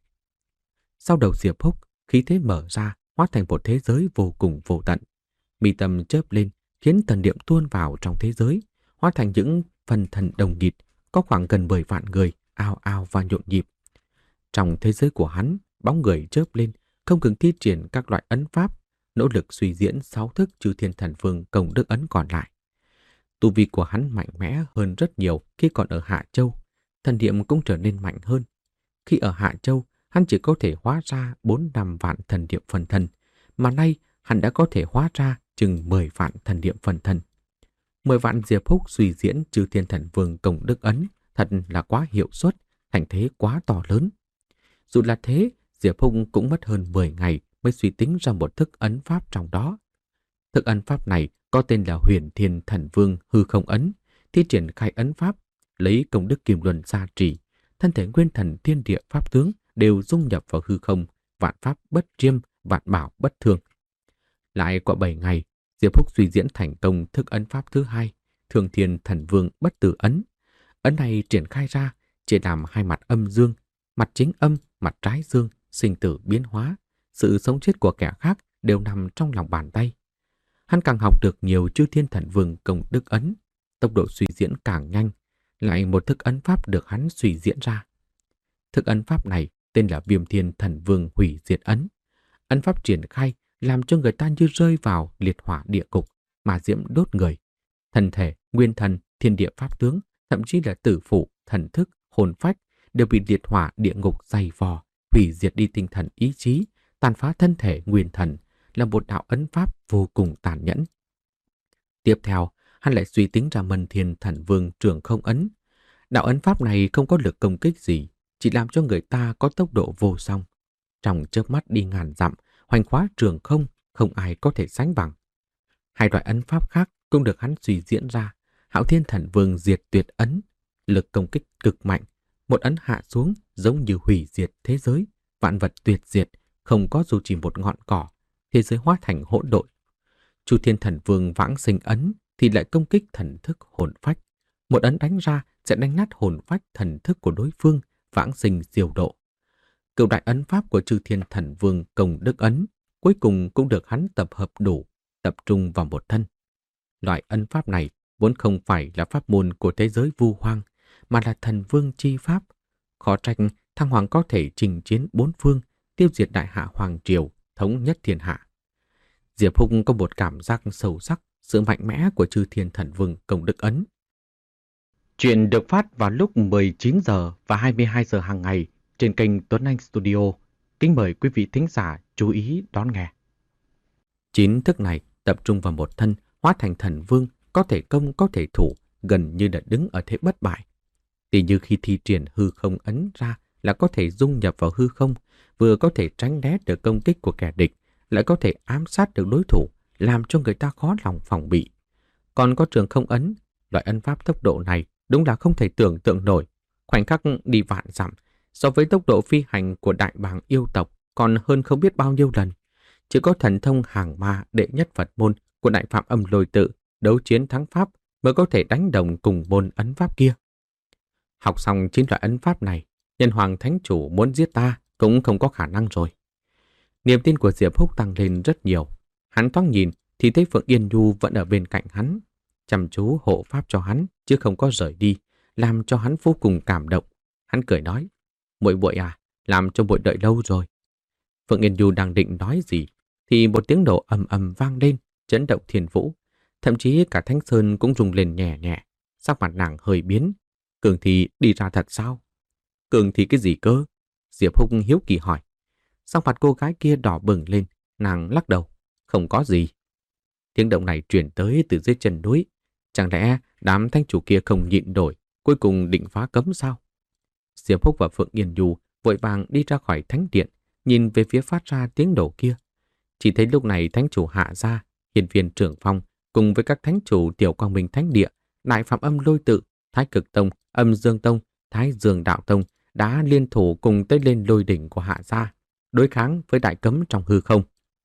Sau đầu Diệp Húc, khí thế mở ra, hóa thành một thế giới vô cùng vô tận. Mi tâm chớp lên, khiến thần niệm tuôn vào trong thế giới, hóa thành những phần thần đồng nghịt, có khoảng gần mười vạn người, ao ao và nhộn nhịp. Trong thế giới của hắn, bóng người chớp lên, không ngừng thi triển các loại ấn pháp, nỗ lực suy diễn sáu thức Chư Thiên Thần Vương công đức ấn còn lại. Tu vi của hắn mạnh mẽ hơn rất nhiều khi còn ở Hạ Châu, thần niệm cũng trở nên mạnh hơn. Khi ở Hạ Châu, hắn chỉ có thể hóa ra bốn năm vạn thần niệm phần thân, mà nay hắn đã có thể hóa ra chừng mười vạn thần niệm phần thân. mười vạn Diệp Húc suy diễn Chư Thiên Thần Vương công đức ấn, thật là quá hiệu suất, thành thế quá to lớn. Dù là thế, Diệp Húc cũng mất hơn mười ngày mới suy tính ra một thức ấn pháp trong đó. Thức ấn pháp này có tên là Huyền Thiên Thần Vương hư không ấn, thi triển khai ấn pháp, lấy công đức Kim Luân gia trì, thân thể nguyên thần thiên địa pháp tướng đều dung nhập vào hư không, vạn pháp bất chiêm, vạn bảo bất thương. Lại qua bảy ngày, Diệp Húc suy diễn thành công thức ấn pháp thứ hai, Thương Thiên Thần Vương bất tử ấn. Ấn này triển khai ra, chia làm hai mặt âm dương, mặt chính âm, mặt trái dương, sinh tử biến hóa, sự sống chết của kẻ khác đều nằm trong lòng bàn tay. Hắn càng học được nhiều Chư Thiên Thần Vương công đức ấn, tốc độ suy diễn càng nhanh, lại một thức ấn pháp được hắn suy diễn ra. Thức ấn pháp này tên là Viêm Thiên Thần Vương hủy diệt ấn. Ấn pháp triển khai làm cho người ta như rơi vào liệt hỏa địa cục, mà diễm đốt người. Thân thể, nguyên thần, thiên địa pháp tướng, thậm chí là tử phụ, thần thức, hồn phách đều bị liệt hỏa địa ngục dày vò, hủy diệt đi tinh thần ý chí, tàn phá thân thể nguyên thần, là một đạo ấn pháp vô cùng tàn nhẫn. Tiếp theo, hắn lại suy tính ra Mân Thiên Thần Vương trường không ấn. Đạo ấn pháp này không có lực công kích gì, chỉ làm cho người ta có tốc độ vô song. Trong chớp mắt đi ngàn dặm, hoành khóa trường không, không ai có thể sánh bằng. Hai loại ấn pháp khác cũng được hắn suy diễn ra. Hạo Thiên Thần Vương diệt tuyệt ấn, lực công kích cực mạnh, một ấn hạ xuống giống như hủy diệt thế giới, vạn vật tuyệt diệt, không có dù chỉ một ngọn cỏ, thế giới hóa thành hỗn độn. Chu Thiên Thần Vương vãng sinh ấn thì lại công kích thần thức hồn phách, một ấn đánh ra sẽ đánh nát hồn phách thần thức của đối phương, vãng sinh diệu độ. Cửu đại ấn pháp của Chư Thiên Thần Vương công đức ấn cuối cùng cũng được hắn tập hợp đủ, tập trung vào một thân. Loại ấn pháp này vốn không phải là pháp môn của thế giới vu hoang, mà là thần vương chi pháp. Khó trách Thăng Hoàng có thể chinh chiến bốn phương, tiêu diệt đại hạ hoàng triều, thống nhất thiên hạ. Diệp Húc có một cảm giác sâu sắc sự mạnh mẽ của Chư Thiên Thần Vương công đức ấn. Chuyện được phát vào lúc mười chín giờ và hai mươi hai giờ hàng ngày trên kênh Tuấn Anh Studio. Kính mời quý vị thính giả chú ý đón nghe. Chín thức này tập trung vào một thân, hóa thành thần vương, có thể công có thể thủ, gần như đã đứng ở thế bất bại. Tỉ như khi thi triển hư không ấn ra là có thể dung nhập vào hư không, vừa có thể tránh né được công kích của kẻ địch, lại có thể ám sát được đối thủ, làm cho người ta khó lòng phòng bị. Còn có trường không ấn, loại ấn pháp tốc độ này đúng là không thể tưởng tượng nổi. Khoảnh khắc đi vạn dặm, so với tốc độ phi hành của đại bàng yêu tộc còn hơn không biết bao nhiêu lần. Chỉ có thần thông hàng ma đệ nhất Phật môn của đại phạm âm lôi tự đấu chiến thắng pháp mới có thể đánh đồng cùng môn ấn pháp kia. Học xong chín loại ấn pháp này, Nhân Hoàng Thánh Chủ muốn giết ta cũng không có khả năng rồi. Niềm tin của Diệp Húc tăng lên rất nhiều. Hắn thoáng nhìn thì thấy Phượng Yên Nhu vẫn ở bên cạnh hắn, chăm chú hộ pháp cho hắn chứ không có rời đi, làm cho hắn vô cùng cảm động. Hắn cười nói: "Muội muội à, làm cho muội đợi lâu rồi. Phượng Yên Du đang định nói gì, thì một tiếng nổ ầm ầm vang lên, chấn động thiên vũ. Thậm chí cả Thánh Sơn cũng rung lên nhẹ nhẹ, sắc mặt nàng hơi biến. Cường Thị đi ra thật sao? Cường Thị cái gì cơ? Diệp Húc hiếu kỳ hỏi. Sắc mặt cô gái kia đỏ bừng lên, nàng lắc đầu. Không có gì. Tiếng động này truyền tới từ dưới chân núi. Chẳng lẽ đám thánh chủ kia không nhịn nổi, cuối cùng định phá cấm sao? Diệp Húc và Phượng Yên Du vội vàng đi ra khỏi thánh điện, nhìn về phía phát ra tiếng nổ kia. Chỉ thấy lúc này thánh chủ Hạ Gia, hiền viên Trưởng Phong cùng với các thánh chủ Tiểu Quang Minh Thánh Địa, Đại Phạm Âm Lôi Tự, Thái Cực Tông, Âm Dương Tông, Thái Dương Đạo Tông đã liên thủ cùng tới lên lôi đỉnh của Hạ Gia, đối kháng với đại cấm trong hư không.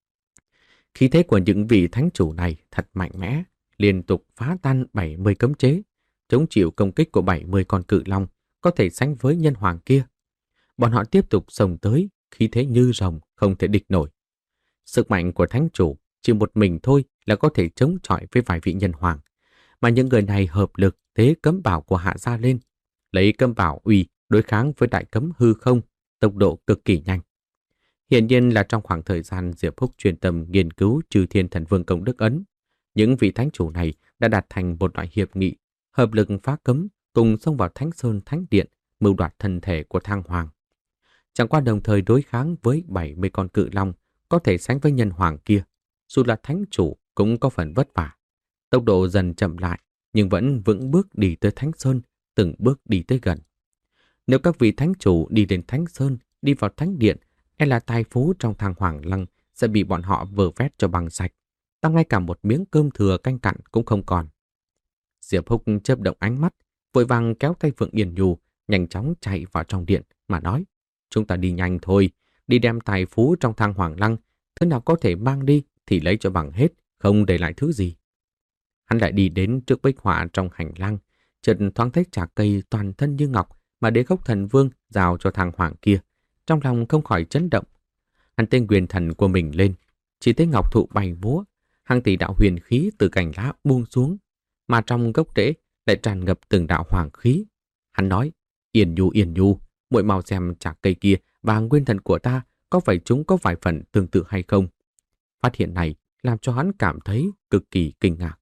Khí thế của những vị thánh chủ này thật mạnh mẽ, liên tục phá tan bảy mươi cấm chế, chống chịu công kích của bảy mươi con cự long, có thể sánh với nhân hoàng kia. Bọn họ tiếp tục xông tới, khí thế như rồng, không thể địch nổi. Sức mạnh của thánh chủ chỉ một mình thôi là có thể chống chọi với vài vị nhân hoàng, mà những người này hợp lực tế cấm bảo của Hạ Gia lên, lấy cấm bảo uy đối kháng với đại cấm hư không, tốc độ cực kỳ nhanh. Hiển nhiên là trong khoảng thời gian Diệp Húc chuyên tâm nghiên cứu Chư Thiên Thần Vương Công Đức Ấn, những vị thánh chủ này đã đạt thành một loại hiệp nghị, hợp lực phá cấm, cùng xông vào Thánh Sơn Thánh Điện, mưu đoạt thân thể của Thang Hoàng. Chẳng qua đồng thời đối kháng với bảy mươi con cự long, có thể sánh với nhân hoàng kia, dù là thánh chủ cũng có phần vất vả. Tốc độ dần chậm lại, nhưng vẫn vững bước đi tới Thánh Sơn, từng bước đi tới gần. Nếu các vị thánh chủ đi đến Thánh Sơn, đi vào Thánh Điện, e là tài phú trong Thang Hoàng Lăng sẽ bị bọn họ vơ vét cho bằng sạch, ta ngay cả một miếng cơm thừa canh cặn cũng không còn. Diệp Húc chớp động ánh mắt, vội vàng kéo tay Phượng Yên Du, nhanh chóng chạy vào trong điện mà nói: chúng ta đi nhanh thôi, đi đem tài phú trong Thang Hoàng Lăng, thứ nào có thể mang đi thì lấy cho bằng hết, không để lại thứ gì. Hắn lại đi đến trước bích họa trong hành lang, chợt thoáng thấy trà cây toàn thân như ngọc mà Đế Gốc Thần Vương giao cho Thang Hoàng kia, trong lòng không khỏi chấn động. Hắn tên quyền thần của mình lên, chỉ thấy ngọc thụ bay múa, hàng tỷ đạo huyền khí từ cành lá buông xuống, mà trong gốc rễ lại tràn ngập từng đạo hoàng khí. Hắn nói: Yên Du, Yên Du, muội mau xem trà cây kia và nguyên thần của ta có phải chúng có vài phần tương tự hay không. Phát hiện này làm cho hắn cảm thấy cực kỳ kinh ngạc.